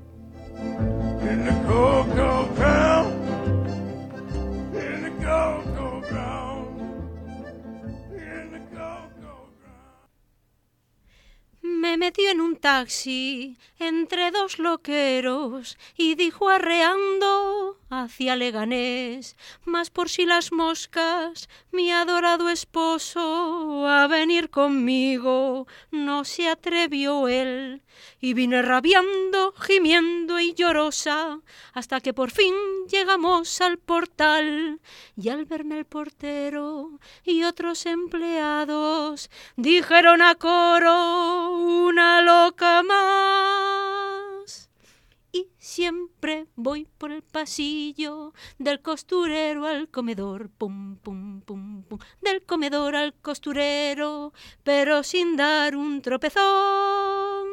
Me metió en un taxi entre dos loqueros y dijo arreando hacia Leganés, mas por si las moscas, mi adorado esposo a venir conmigo no se atrevió él. Y vine rabiando, gimiendo y llorosa, hasta que por fin llegamos al portal. Y al verme el portero y otros empleados, dijeron a coro, una loca más. Y siempre voy por el pasillo, del costurero al comedor, pum, pum, pum, pum, del comedor al costurero, pero sin dar un tropezón.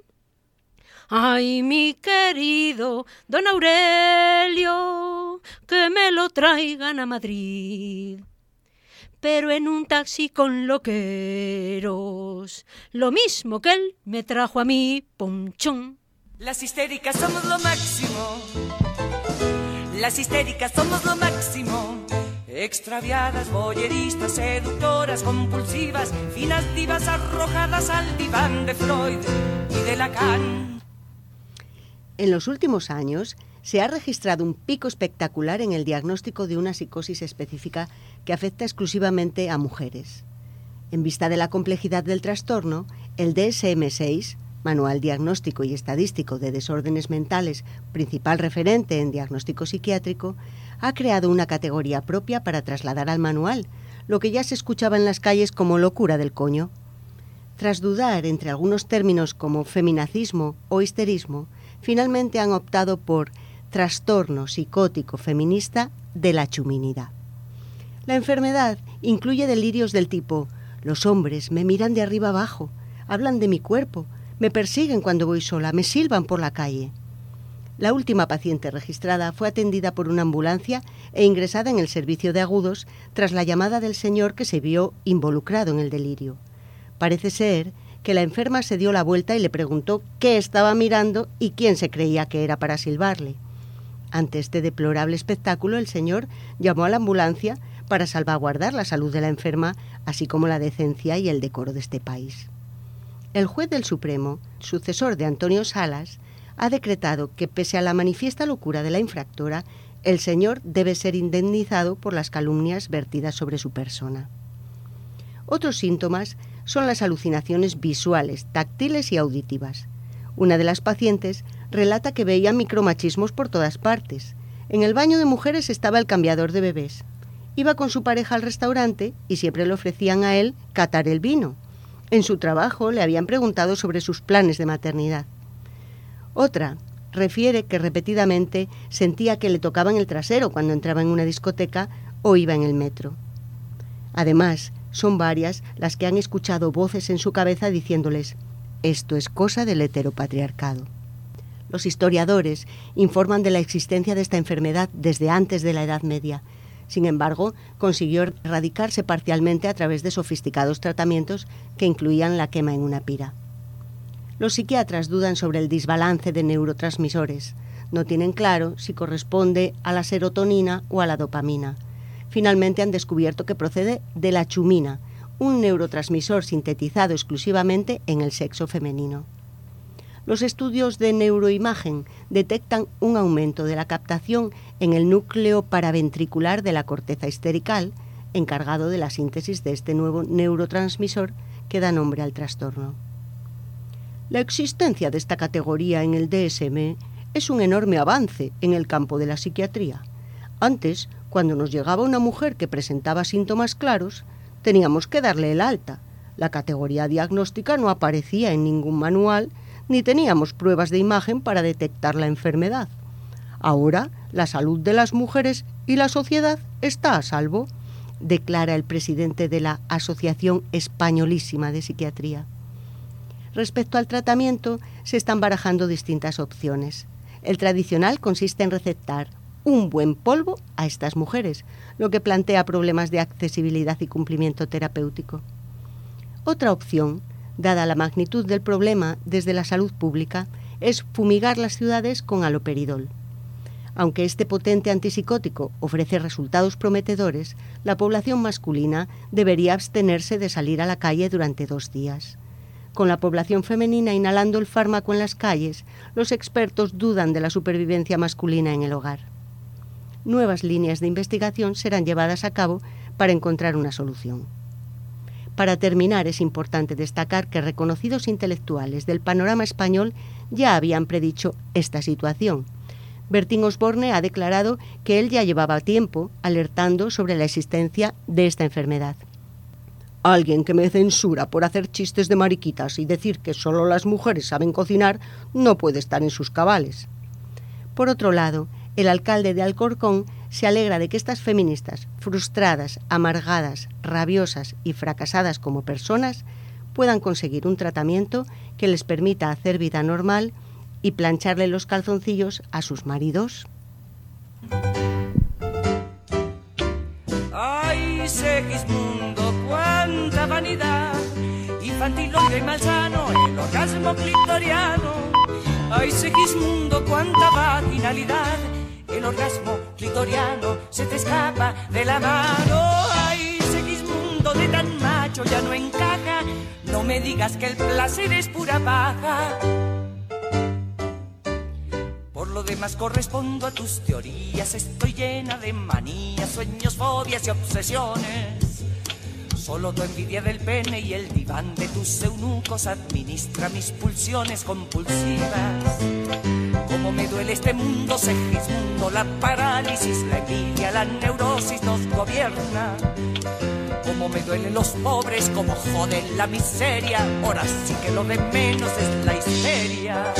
Ay, mi querido don Aurelio, que me lo traigan a Madrid. Pero en un taxi con loqueros, lo mismo que él me trajo a mí, ponchón. Las histéricas somos lo máximo, las histéricas somos lo máximo. Extraviadas, boyeristas, seductoras, compulsivas, finas divas arrojadas al diván de Freud y de Lacan. En los últimos años se ha registrado un pico espectacular en el diagnóstico de una psicosis específica que afecta exclusivamente a mujeres. En vista de la complejidad del trastorno, el D S M seis, Manual Diagnóstico y Estadístico de Desórdenes Mentales, principal referente en diagnóstico psiquiátrico, ha creado una categoría propia para trasladar al manual, lo que ya se escuchaba en las calles como locura del coño. Tras dudar entre algunos términos como feminacismo o histerismo, finalmente han optado por trastorno psicótico feminista de la chuminidad. La enfermedad incluye delirios del tipo: los hombres me miran de arriba abajo, hablan de mi cuerpo, me persiguen cuando voy sola, me silban por la calle. La última paciente registrada fue atendida por una ambulancia e ingresada en el servicio de agudos tras la llamada del señor que se vio involucrado en el delirio. Parece ser que la enferma se dio la vuelta y le preguntó qué estaba mirando y quién se creía que era para silbarle. Ante este deplorable espectáculo, el señor llamó a la ambulancia para salvaguardar la salud de la enferma, así como la decencia y el decoro de este país. El juez del Supremo, sucesor de Antonio Salas, ha decretado que, pese a la manifiesta locura de la infractora, el señor debe ser indemnizado por las calumnias vertidas sobre su persona. Otros síntomas son las alucinaciones visuales, táctiles y auditivas. Una de las pacientes relata que veía micromachismos por todas partes. En el baño de mujeres estaba el cambiador de bebés. Iba con su pareja al restaurante y siempre le ofrecían a él catar el vino. En su trabajo le habían preguntado sobre sus planes de maternidad. Otra refiere que repetidamente sentía que le tocaban el trasero cuando entraba en una discoteca o iba en el metro. Además, son varias las que han escuchado voces en su cabeza diciéndoles: esto es cosa del heteropatriarcado. Los historiadores informan de la existencia de esta enfermedad desde antes de la Edad Media. Sin embargo, consiguió erradicarse parcialmente a través de sofisticados tratamientos que incluían la quema en una pira. Los psiquiatras dudan sobre el desbalance de neurotransmisores. No tienen claro si corresponde a la serotonina o a la dopamina. Finalmente han descubierto que procede de la chumina, un neurotransmisor sintetizado exclusivamente en el sexo femenino. Los estudios de neuroimagen detectan un aumento de la captación en el núcleo paraventricular de la corteza histérical, encargado de la síntesis de este nuevo neurotransmisor que da nombre al trastorno. La existencia de esta categoría en el D S M es un enorme avance en el campo de la psiquiatría. Antes, cuando nos llegaba una mujer que presentaba síntomas claros, teníamos que darle el alta. La categoría diagnóstica no aparecía en ningún manual, ni teníamos pruebas de imagen para detectar la enfermedad. Ahora, la salud de las mujeres y la sociedad está a salvo, declara el presidente de la Asociación Españolísima de Psiquiatría. Respecto al tratamiento, se están barajando distintas opciones. El tradicional consiste en recetar un buen polvo a estas mujeres, lo que plantea problemas de accesibilidad y cumplimiento terapéutico. Otra opción, dada la magnitud del problema desde la salud pública, es fumigar las ciudades con haloperidol. Aunque este potente antipsicótico ofrece resultados prometedores, la población masculina debería abstenerse de salir a la calle durante dos días. Con la población femenina inhalando el fármaco en las calles, los expertos dudan de la supervivencia masculina en el hogar. Nuevas líneas de investigación serán llevadas a cabo para encontrar una solución. Para terminar, es importante destacar que reconocidos intelectuales del panorama español ya habían predicho esta situación. Bertín Osborne ha declarado que él ya llevaba tiempo alertando sobre la existencia de esta enfermedad. Alguien que me censura por hacer chistes de mariquitas y decir que solo las mujeres saben cocinar no puede estar en sus cabales. Por otro lado, el alcalde de Alcorcón se alegra de que estas feministas, frustradas, amargadas, rabiosas y fracasadas como personas, puedan conseguir un tratamiento que les permita hacer vida normal y plancharle los calzoncillos a sus maridos. ¡Ay, Segismundo, cuánta vanidad! Infantiloide y malsano, el orgasmo clitoriano. ¡Ay, Segismundo, cuánta vaginalidad! El orgasmo clitoriano se te escapa de la mano. ¡Ay, Segismundo, de tan macho ya no encaja! No me digas que el placer es pura paja. Por lo demás correspondo a tus teorías. Estoy llena de manías, sueños, fobias y obsesiones. Solo tu envidia del pene y el diván de tus eunucos administra mis pulsiones compulsivas. Cómo me duele este mundo, Segismundo, la parálisis, la envidia, la neurosis nos gobierna. Cómo me duelen los pobres, cómo joden la miseria. Ahora sí que lo de menos es la histeria.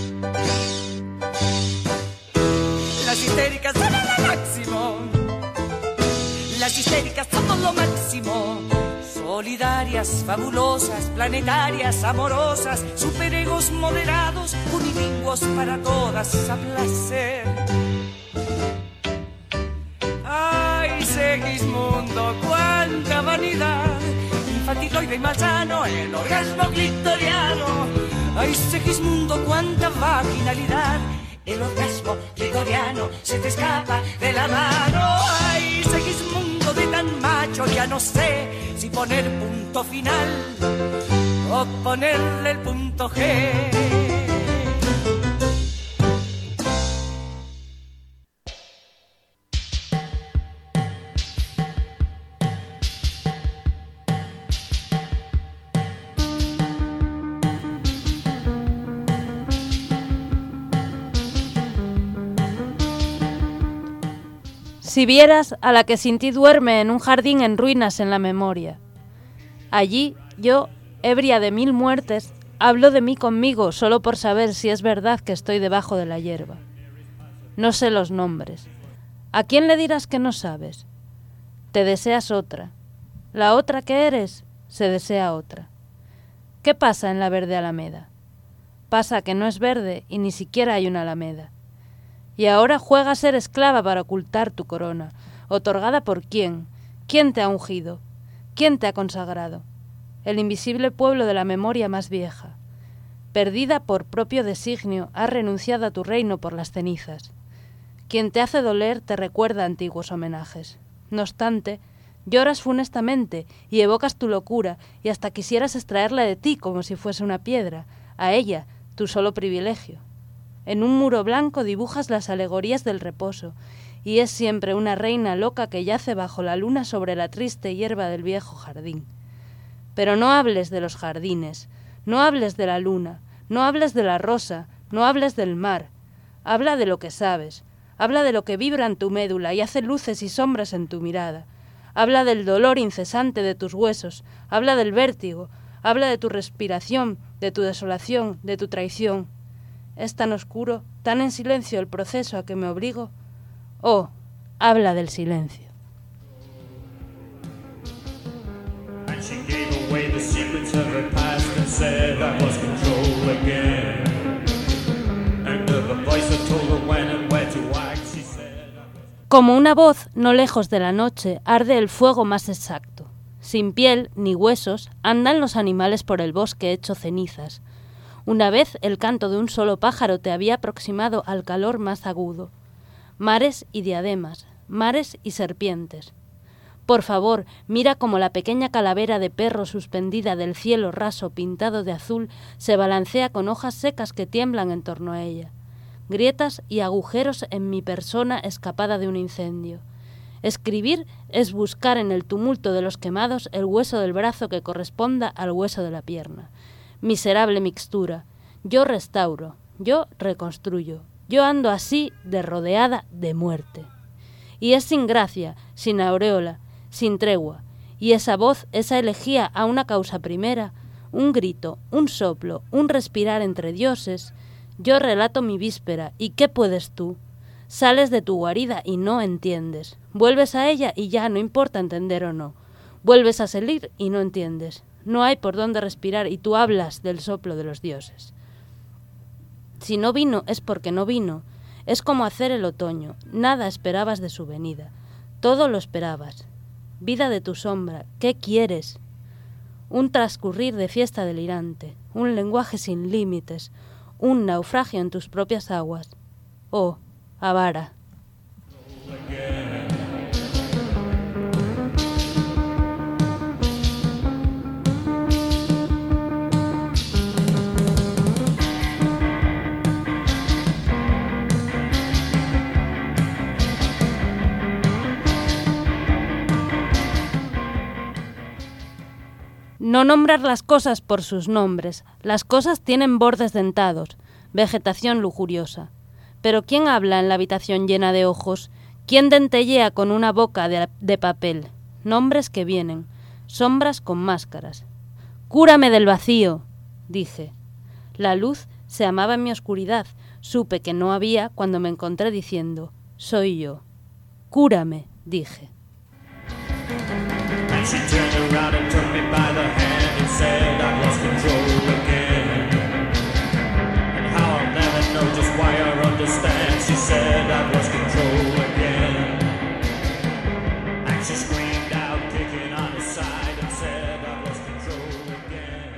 Las histéricas son lo máximo. Las histéricas somos lo máximo. Solidarias, fabulosas, planetarias, amorosas, superegos moderados, unilingüos para todas a placer. ¡Ay, Segismundo, cuánta vanidad! Infantiloide y malsano, el orgasmo clitoriano. ¡Ay, Segismundo, cuánta vaginalidad! El orgasmo clitoriano se te escapa de la mano. ¡Ay, Segismundo, de tan macho, ya no sé si poner punto final o ponerle el punto G. Si vieras a la que sin ti duerme en un jardín en ruinas en la memoria. Allí yo, ebria de mil muertes, hablo de mí conmigo solo por saber si es verdad que estoy debajo de la hierba. No sé los nombres. ¿A quién le dirás que no sabes? Te deseas otra. La otra que eres se desea otra. ¿Qué pasa en la verde alameda? Pasa que no es verde y ni siquiera hay una alameda. Y ahora juega a ser esclava para ocultar tu corona. ¿Otorgada por quién? ¿Quién te ha ungido? ¿Quién te ha consagrado? El invisible pueblo de la memoria más vieja. Perdida por propio designio, has renunciado a tu reino por las cenizas. Quien te hace doler te recuerda antiguos homenajes. No obstante, lloras funestamente y evocas tu locura y hasta quisieras extraerla de ti como si fuese una piedra, a ella, tu solo privilegio. En un muro blanco dibujas las alegorías del reposo, y es siempre una reina loca que yace bajo la luna sobre la triste hierba del viejo jardín. Pero no hables de los jardines, no hables de la luna, no hables de la rosa, no hables del mar. Habla de lo que sabes, habla de lo que vibra en tu médula y hace luces y sombras en tu mirada. Habla del dolor incesante de tus huesos, habla del vértigo, habla de tu respiración, de tu desolación, de tu traición. Es tan oscuro, tan en silencio el proceso a que me obligo. Oh, habla del silencio. And she gave away the secrets of her past and said I was control again. And of a voice that told her when and where to act, she said I was... Como una voz, no lejos de la noche, arde el fuego más exacto. Sin piel ni huesos, andan los animales por el bosque hecho cenizas. Una vez el canto de un solo pájaro te había aproximado al calor más agudo. Mares y diademas, mares y serpientes. Por favor, mira cómo la pequeña calavera de perro suspendida del cielo raso pintado de azul se balancea con hojas secas que tiemblan en torno a ella. Grietas y agujeros en mi persona escapada de un incendio. Escribir es buscar en el tumulto de los quemados el hueso del brazo que corresponda al hueso de la pierna. Miserable mixtura. Yo restauro, yo reconstruyo. Yo ando así de rodeada de muerte. Y es sin gracia, sin aureola, sin tregua. Y esa voz, esa elegía a una causa primera, un grito, un soplo, un respirar entre dioses. Yo relato mi víspera, ¿y qué puedes tú? Sales de tu guarida y no entiendes. Vuelves a ella y ya no importa entender o no. Vuelves a salir y no entiendes. No hay por dónde respirar y tú hablas del soplo de los dioses. Si no vino es porque no vino. Es como hacer el otoño. Nada esperabas de su venida. Todo lo esperabas. Vida de tu sombra, ¿qué quieres? Un transcurrir de fiesta delirante, un lenguaje sin límites, un naufragio en tus propias aguas. Oh, avara. No nombrar las cosas por sus nombres. Las cosas tienen bordes dentados, vegetación lujuriosa. Pero ¿quién habla en la habitación llena de ojos? ¿Quién dentellea con una boca de, de papel? Nombres que vienen, sombras con máscaras. «Cúrame del vacío», dije. La luz se amaba en mi oscuridad. Supe que no había cuando me encontré diciendo «Soy yo». «Cúrame», dije. And she turned around and took me by the hand and said I lost control again. And how I'll never know just why or understand. She said I lost control again. And she screamed out, kicking on the side, and said I lost control again.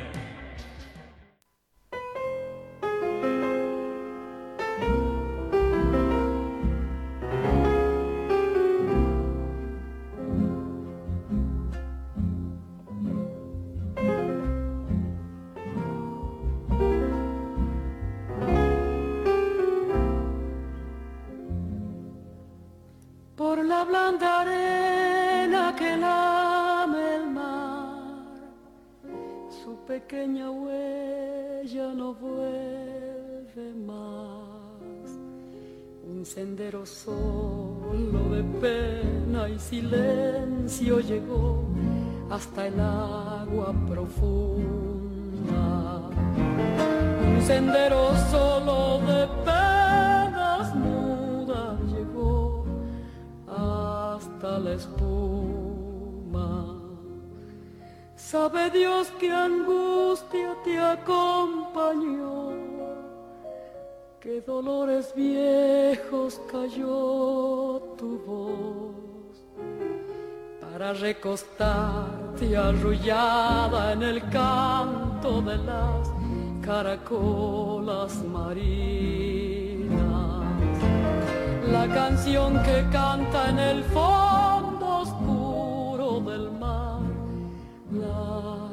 pequeña huella no vuelve más. Un sendero solo de pena y silencio llegó hasta el agua profunda. Un sendero solo de penas mudas llegó hasta la espuma. Sabe Dios qué angustia te acompañó, qué dolores viejos cayó tu voz, para recostarte arrullada en el canto de las caracolas marinas. La canción que canta en el fondo oscuro del mar, la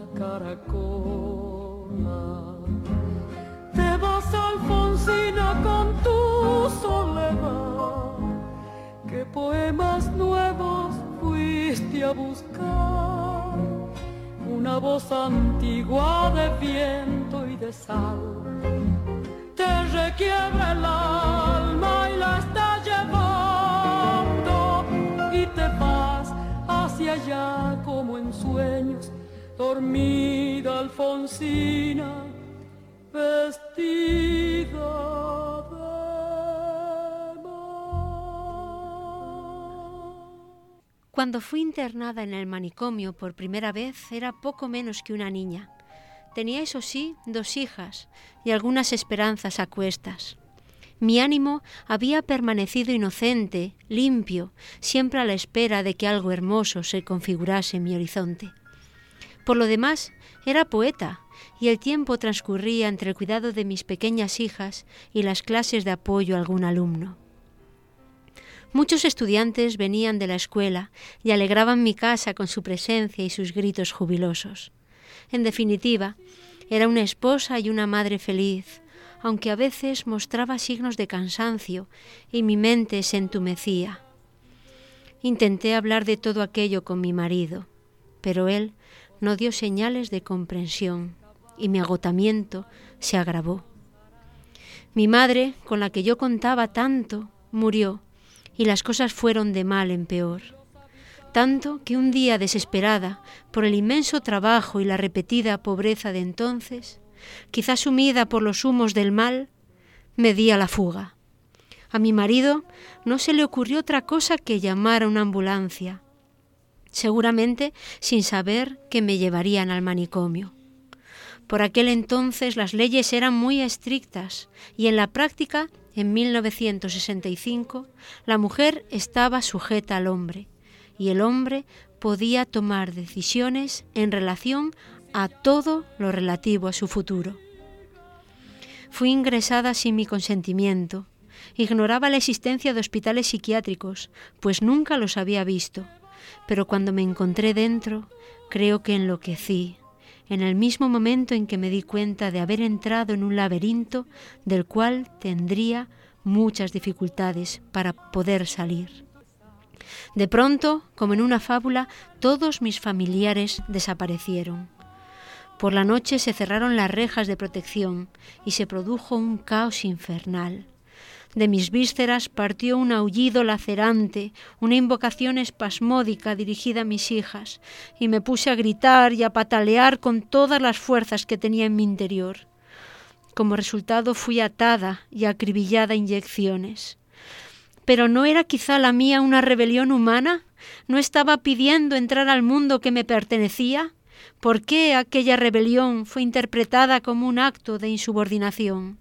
caracola. Te vas, Alfonsina, con tu soledad. ¿Qué poemas nuevos fuiste a buscar? Una voz antigua de viento y de sal te requiebra el alma y la está llevando, y te vas hacia allá como en sueños, dormida Alfonsina, vestida de mar. Cuando fui internada en el manicomio por primera vez era poco menos que una niña. Tenía, eso sí, dos hijas y algunas esperanzas a cuestas. Mi ánimo había permanecido inocente, limpio, siempre a la espera de que algo hermoso se configurase en mi horizonte. Por lo demás, era poeta, y el tiempo transcurría entre el cuidado de mis pequeñas hijas y las clases de apoyo a algún alumno. Muchos estudiantes venían de la escuela y alegraban mi casa con su presencia y sus gritos jubilosos. En definitiva, era una esposa y una madre feliz, aunque a veces mostraba signos de cansancio y mi mente se entumecía. Intenté hablar de todo aquello con mi marido, pero él no dio señales de comprensión y mi agotamiento se agravó. Mi madre, con la que yo contaba tanto, murió y las cosas fueron de mal en peor. Tanto que un día, desesperada por el inmenso trabajo y la repetida pobreza de entonces, quizás sumida por los humos del mal, me di a la fuga. A mi marido no se le ocurrió otra cosa que llamar a una ambulancia, seguramente sin saber que me llevarían al manicomio. Por aquel entonces las leyes eran muy estrictas y en la práctica, en mil novecientos sesenta y cinco, la mujer estaba sujeta al hombre y el hombre podía tomar decisiones en relación a todo lo relativo a su futuro. Fui ingresada sin mi consentimiento. Ignoraba la existencia de hospitales psiquiátricos, pues nunca los había visto. Pero cuando me encontré dentro, creo que enloquecí, en el mismo momento en que me di cuenta de haber entrado en un laberinto del cual tendría muchas dificultades para poder salir. De pronto, como en una fábula, todos mis familiares desaparecieron. Por la noche se cerraron las rejas de protección y se produjo un caos infernal. De mis vísceras partió un aullido lacerante, una invocación espasmódica dirigida a mis hijas, y me puse a gritar y a patalear con todas las fuerzas que tenía en mi interior. Como resultado fui atada y acribillada a inyecciones. ¿Pero no era quizá la mía una rebelión humana? ¿No estaba pidiendo entrar al mundo que me pertenecía? ¿Por qué aquella rebelión fue interpretada como un acto de insubordinación?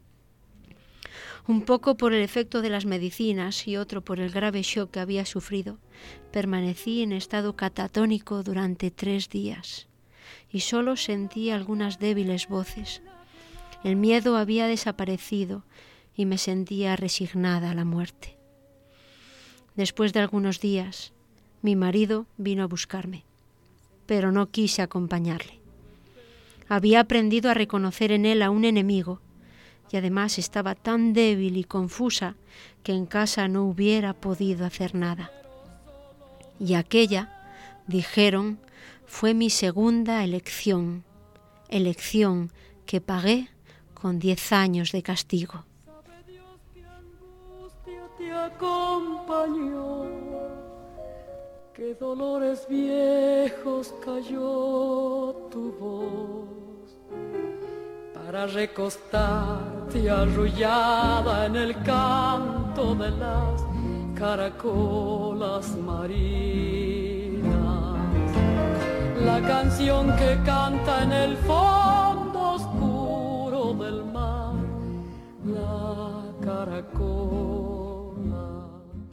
Un poco por el efecto de las medicinas y otro por el grave shock que había sufrido, permanecí en estado catatónico durante tres días y solo sentí algunas débiles voces. El miedo había desaparecido y me sentía resignada a la muerte. Después de algunos días, mi marido vino a buscarme, pero no quise acompañarle. Había aprendido a reconocer en él a un enemigo y además estaba tan débil y confusa que en casa no hubiera podido hacer nada. Y aquella, dijeron, fue mi segunda elección, elección que pagué con diez años de castigo. Sabe Dios qué angustia te acompañó, qué dolores viejos cayó tu voz, para recostarte arrullada en el canto de las caracolas marinas, la canción que canta en el fondo oscuro del mar, la caracola.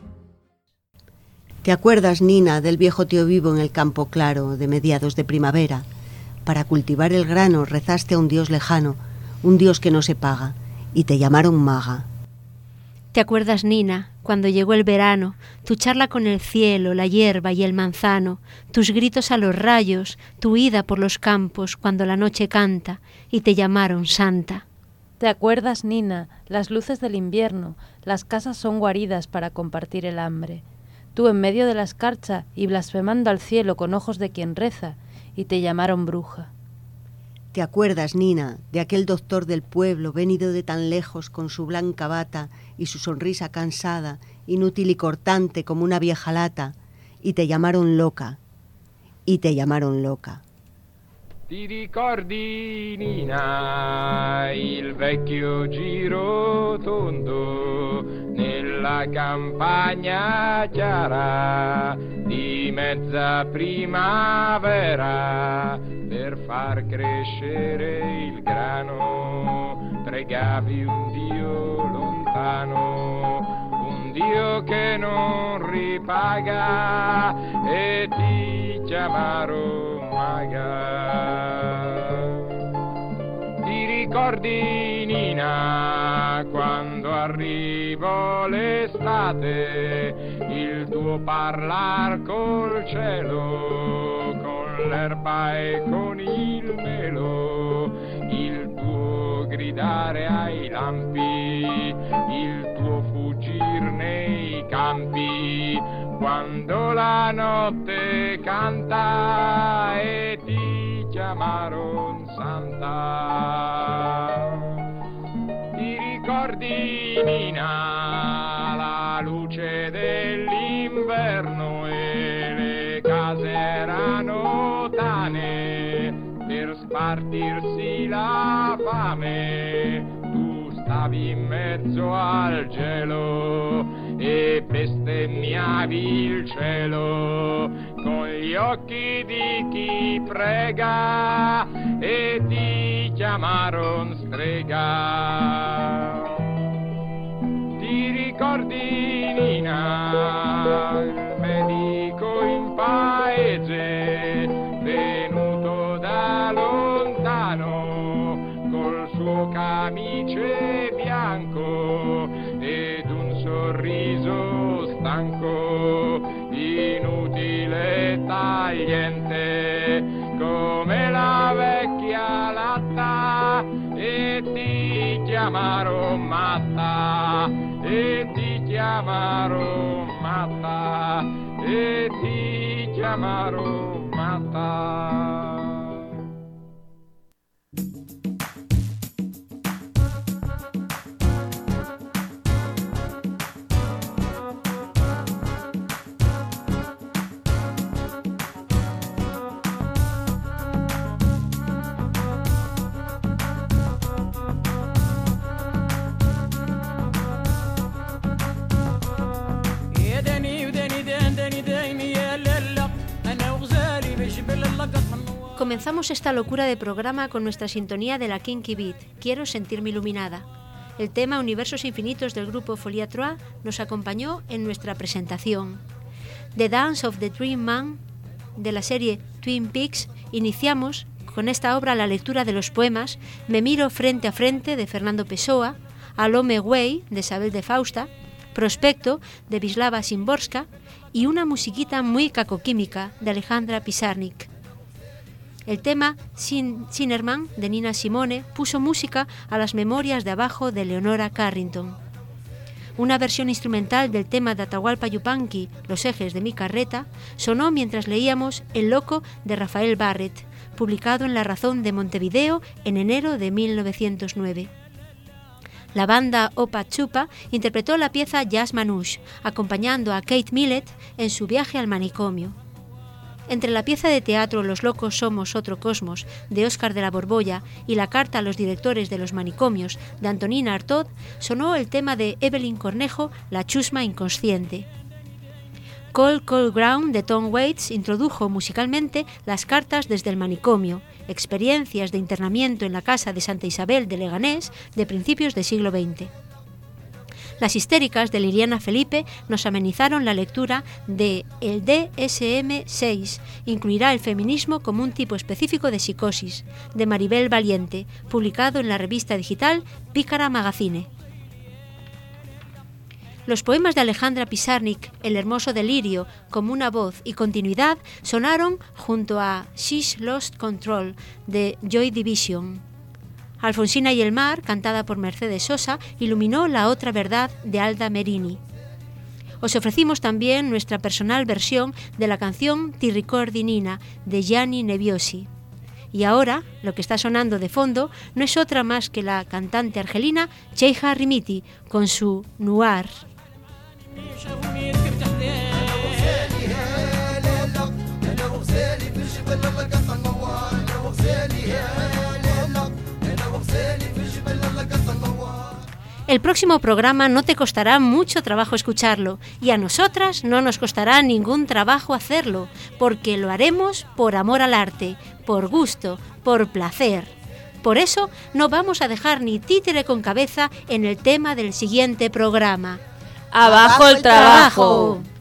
¿Te acuerdas, Nina, del viejo tío vivo en el campo claro de mediados de primavera? Para cultivar el grano rezaste a un dios lejano, un dios que no se paga, y te llamaron maga. ¿Te acuerdas, Nina, cuando llegó el verano, tu charla con el cielo, la hierba y el manzano, tus gritos a los rayos, tu ida por los campos cuando la noche canta, y te llamaron santa? ¿Te acuerdas, Nina, las luces del invierno, las casas son guaridas para compartir el hambre? Tú en medio de la escarcha y blasfemando al cielo con ojos de quien reza, y te llamaron bruja. ¿Te acuerdas, Nina, de aquel doctor del pueblo venido de tan lejos con su blanca bata y su sonrisa cansada, inútil y cortante como una vieja lata, y te llamaron loca, y te llamaron loca? Ti ricordi, Nina, il vecchio giro tondo nella campagna chiara di mezza primavera, per far crescere il grano pregavi un Dio lontano, un Dio che non ripaga, e ti chiamarono maga. Ti ricordi, Nina, quando arrivò l'estate, il tuo parlar col cielo, con l'erba e con il melo, il tuo gridare ai lampi, il tuo fuggir nei campi, quando la notte canta e ti chiamaron santa. Ti ricordi, Nina, la luce dell'inverno e le case erano tane per spartirsi la fame, tu stavi in mezzo al gelo e bestemmiavi il cielo con gli occhi di chi prega, e ti chiamaron strega. Ti ricordi, Nina, il medico in paese venuto da lontano col suo camice bianco ed un sorriso stanco, inutile tagliente come la vecchia latta, e ti chiamaron matta, e ti chiamaron matta, e ti chiamaron matta. Comenzamos esta locura de programa con nuestra sintonía de la Kinky Beat, Quiero sentirme iluminada. El tema Universos Infinitos del grupo Folie Trois nos acompañó en nuestra presentación. The Dance of the Dream Man, de la serie Twin Peaks, iniciamos con esta obra la lectura de los poemas Me miro frente a frente, de Fernando Pessoa, Alome Way, de Isabel de Fausta, Prospecto, de Wisława Szymborska, y una musiquita muy cacoquímica, de Alejandra Pizarnik. El tema Sin Sinnerman, de Nina Simone, puso música a las memorias de abajo de Leonora Carrington. Una versión instrumental del tema de Atahualpa Yupanqui, Los ejes de mi carreta, sonó mientras leíamos El loco, de Rafael Barrett, publicado en La Razón de Montevideo en enero de mil novecientos nueve. La banda Opa Chupa interpretó la pieza Jazz Manouche, acompañando a Kate Millett en su viaje al manicomio. Entre la pieza de teatro Los locos somos otro cosmos, de Óscar de la Borbolla, y la carta a los directores de los manicomios, de Antonina Artaud, sonó el tema de Evelyn Cornejo, La chusma inconsciente. Cold Cold Ground de Tom Waits introdujo musicalmente las cartas desde el manicomio, experiencias de internamiento en la casa de Santa Isabel de Leganés de principios del siglo veinte. Las histéricas de Liliana Felipe nos amenizaron la lectura de El D S M seis, incluirá el feminismo como un tipo específico de psicosis, de Maribel Valiente, publicado en la revista digital Pícara Magazine. Los poemas de Alejandra Pizarnik, El hermoso delirio, como una voz y continuidad, sonaron junto a She's Lost Control, de Joy Division. Alfonsina y el mar, cantada por Mercedes Sosa, iluminó La otra verdad, de Alda Merini. Os ofrecimos también nuestra personal versión de la canción Ti ricordi Nina, de Gianni Neviosi. Y ahora, lo que está sonando de fondo no es otra más que la cantante argelina Cheija Rimiti, con su Noir. El próximo programa no te costará mucho trabajo escucharlo y a nosotras no nos costará ningún trabajo hacerlo, porque lo haremos por amor al arte, por gusto, por placer. Por eso no vamos a dejar ni títere con cabeza en el tema del siguiente programa. ¡Abajo el trabajo!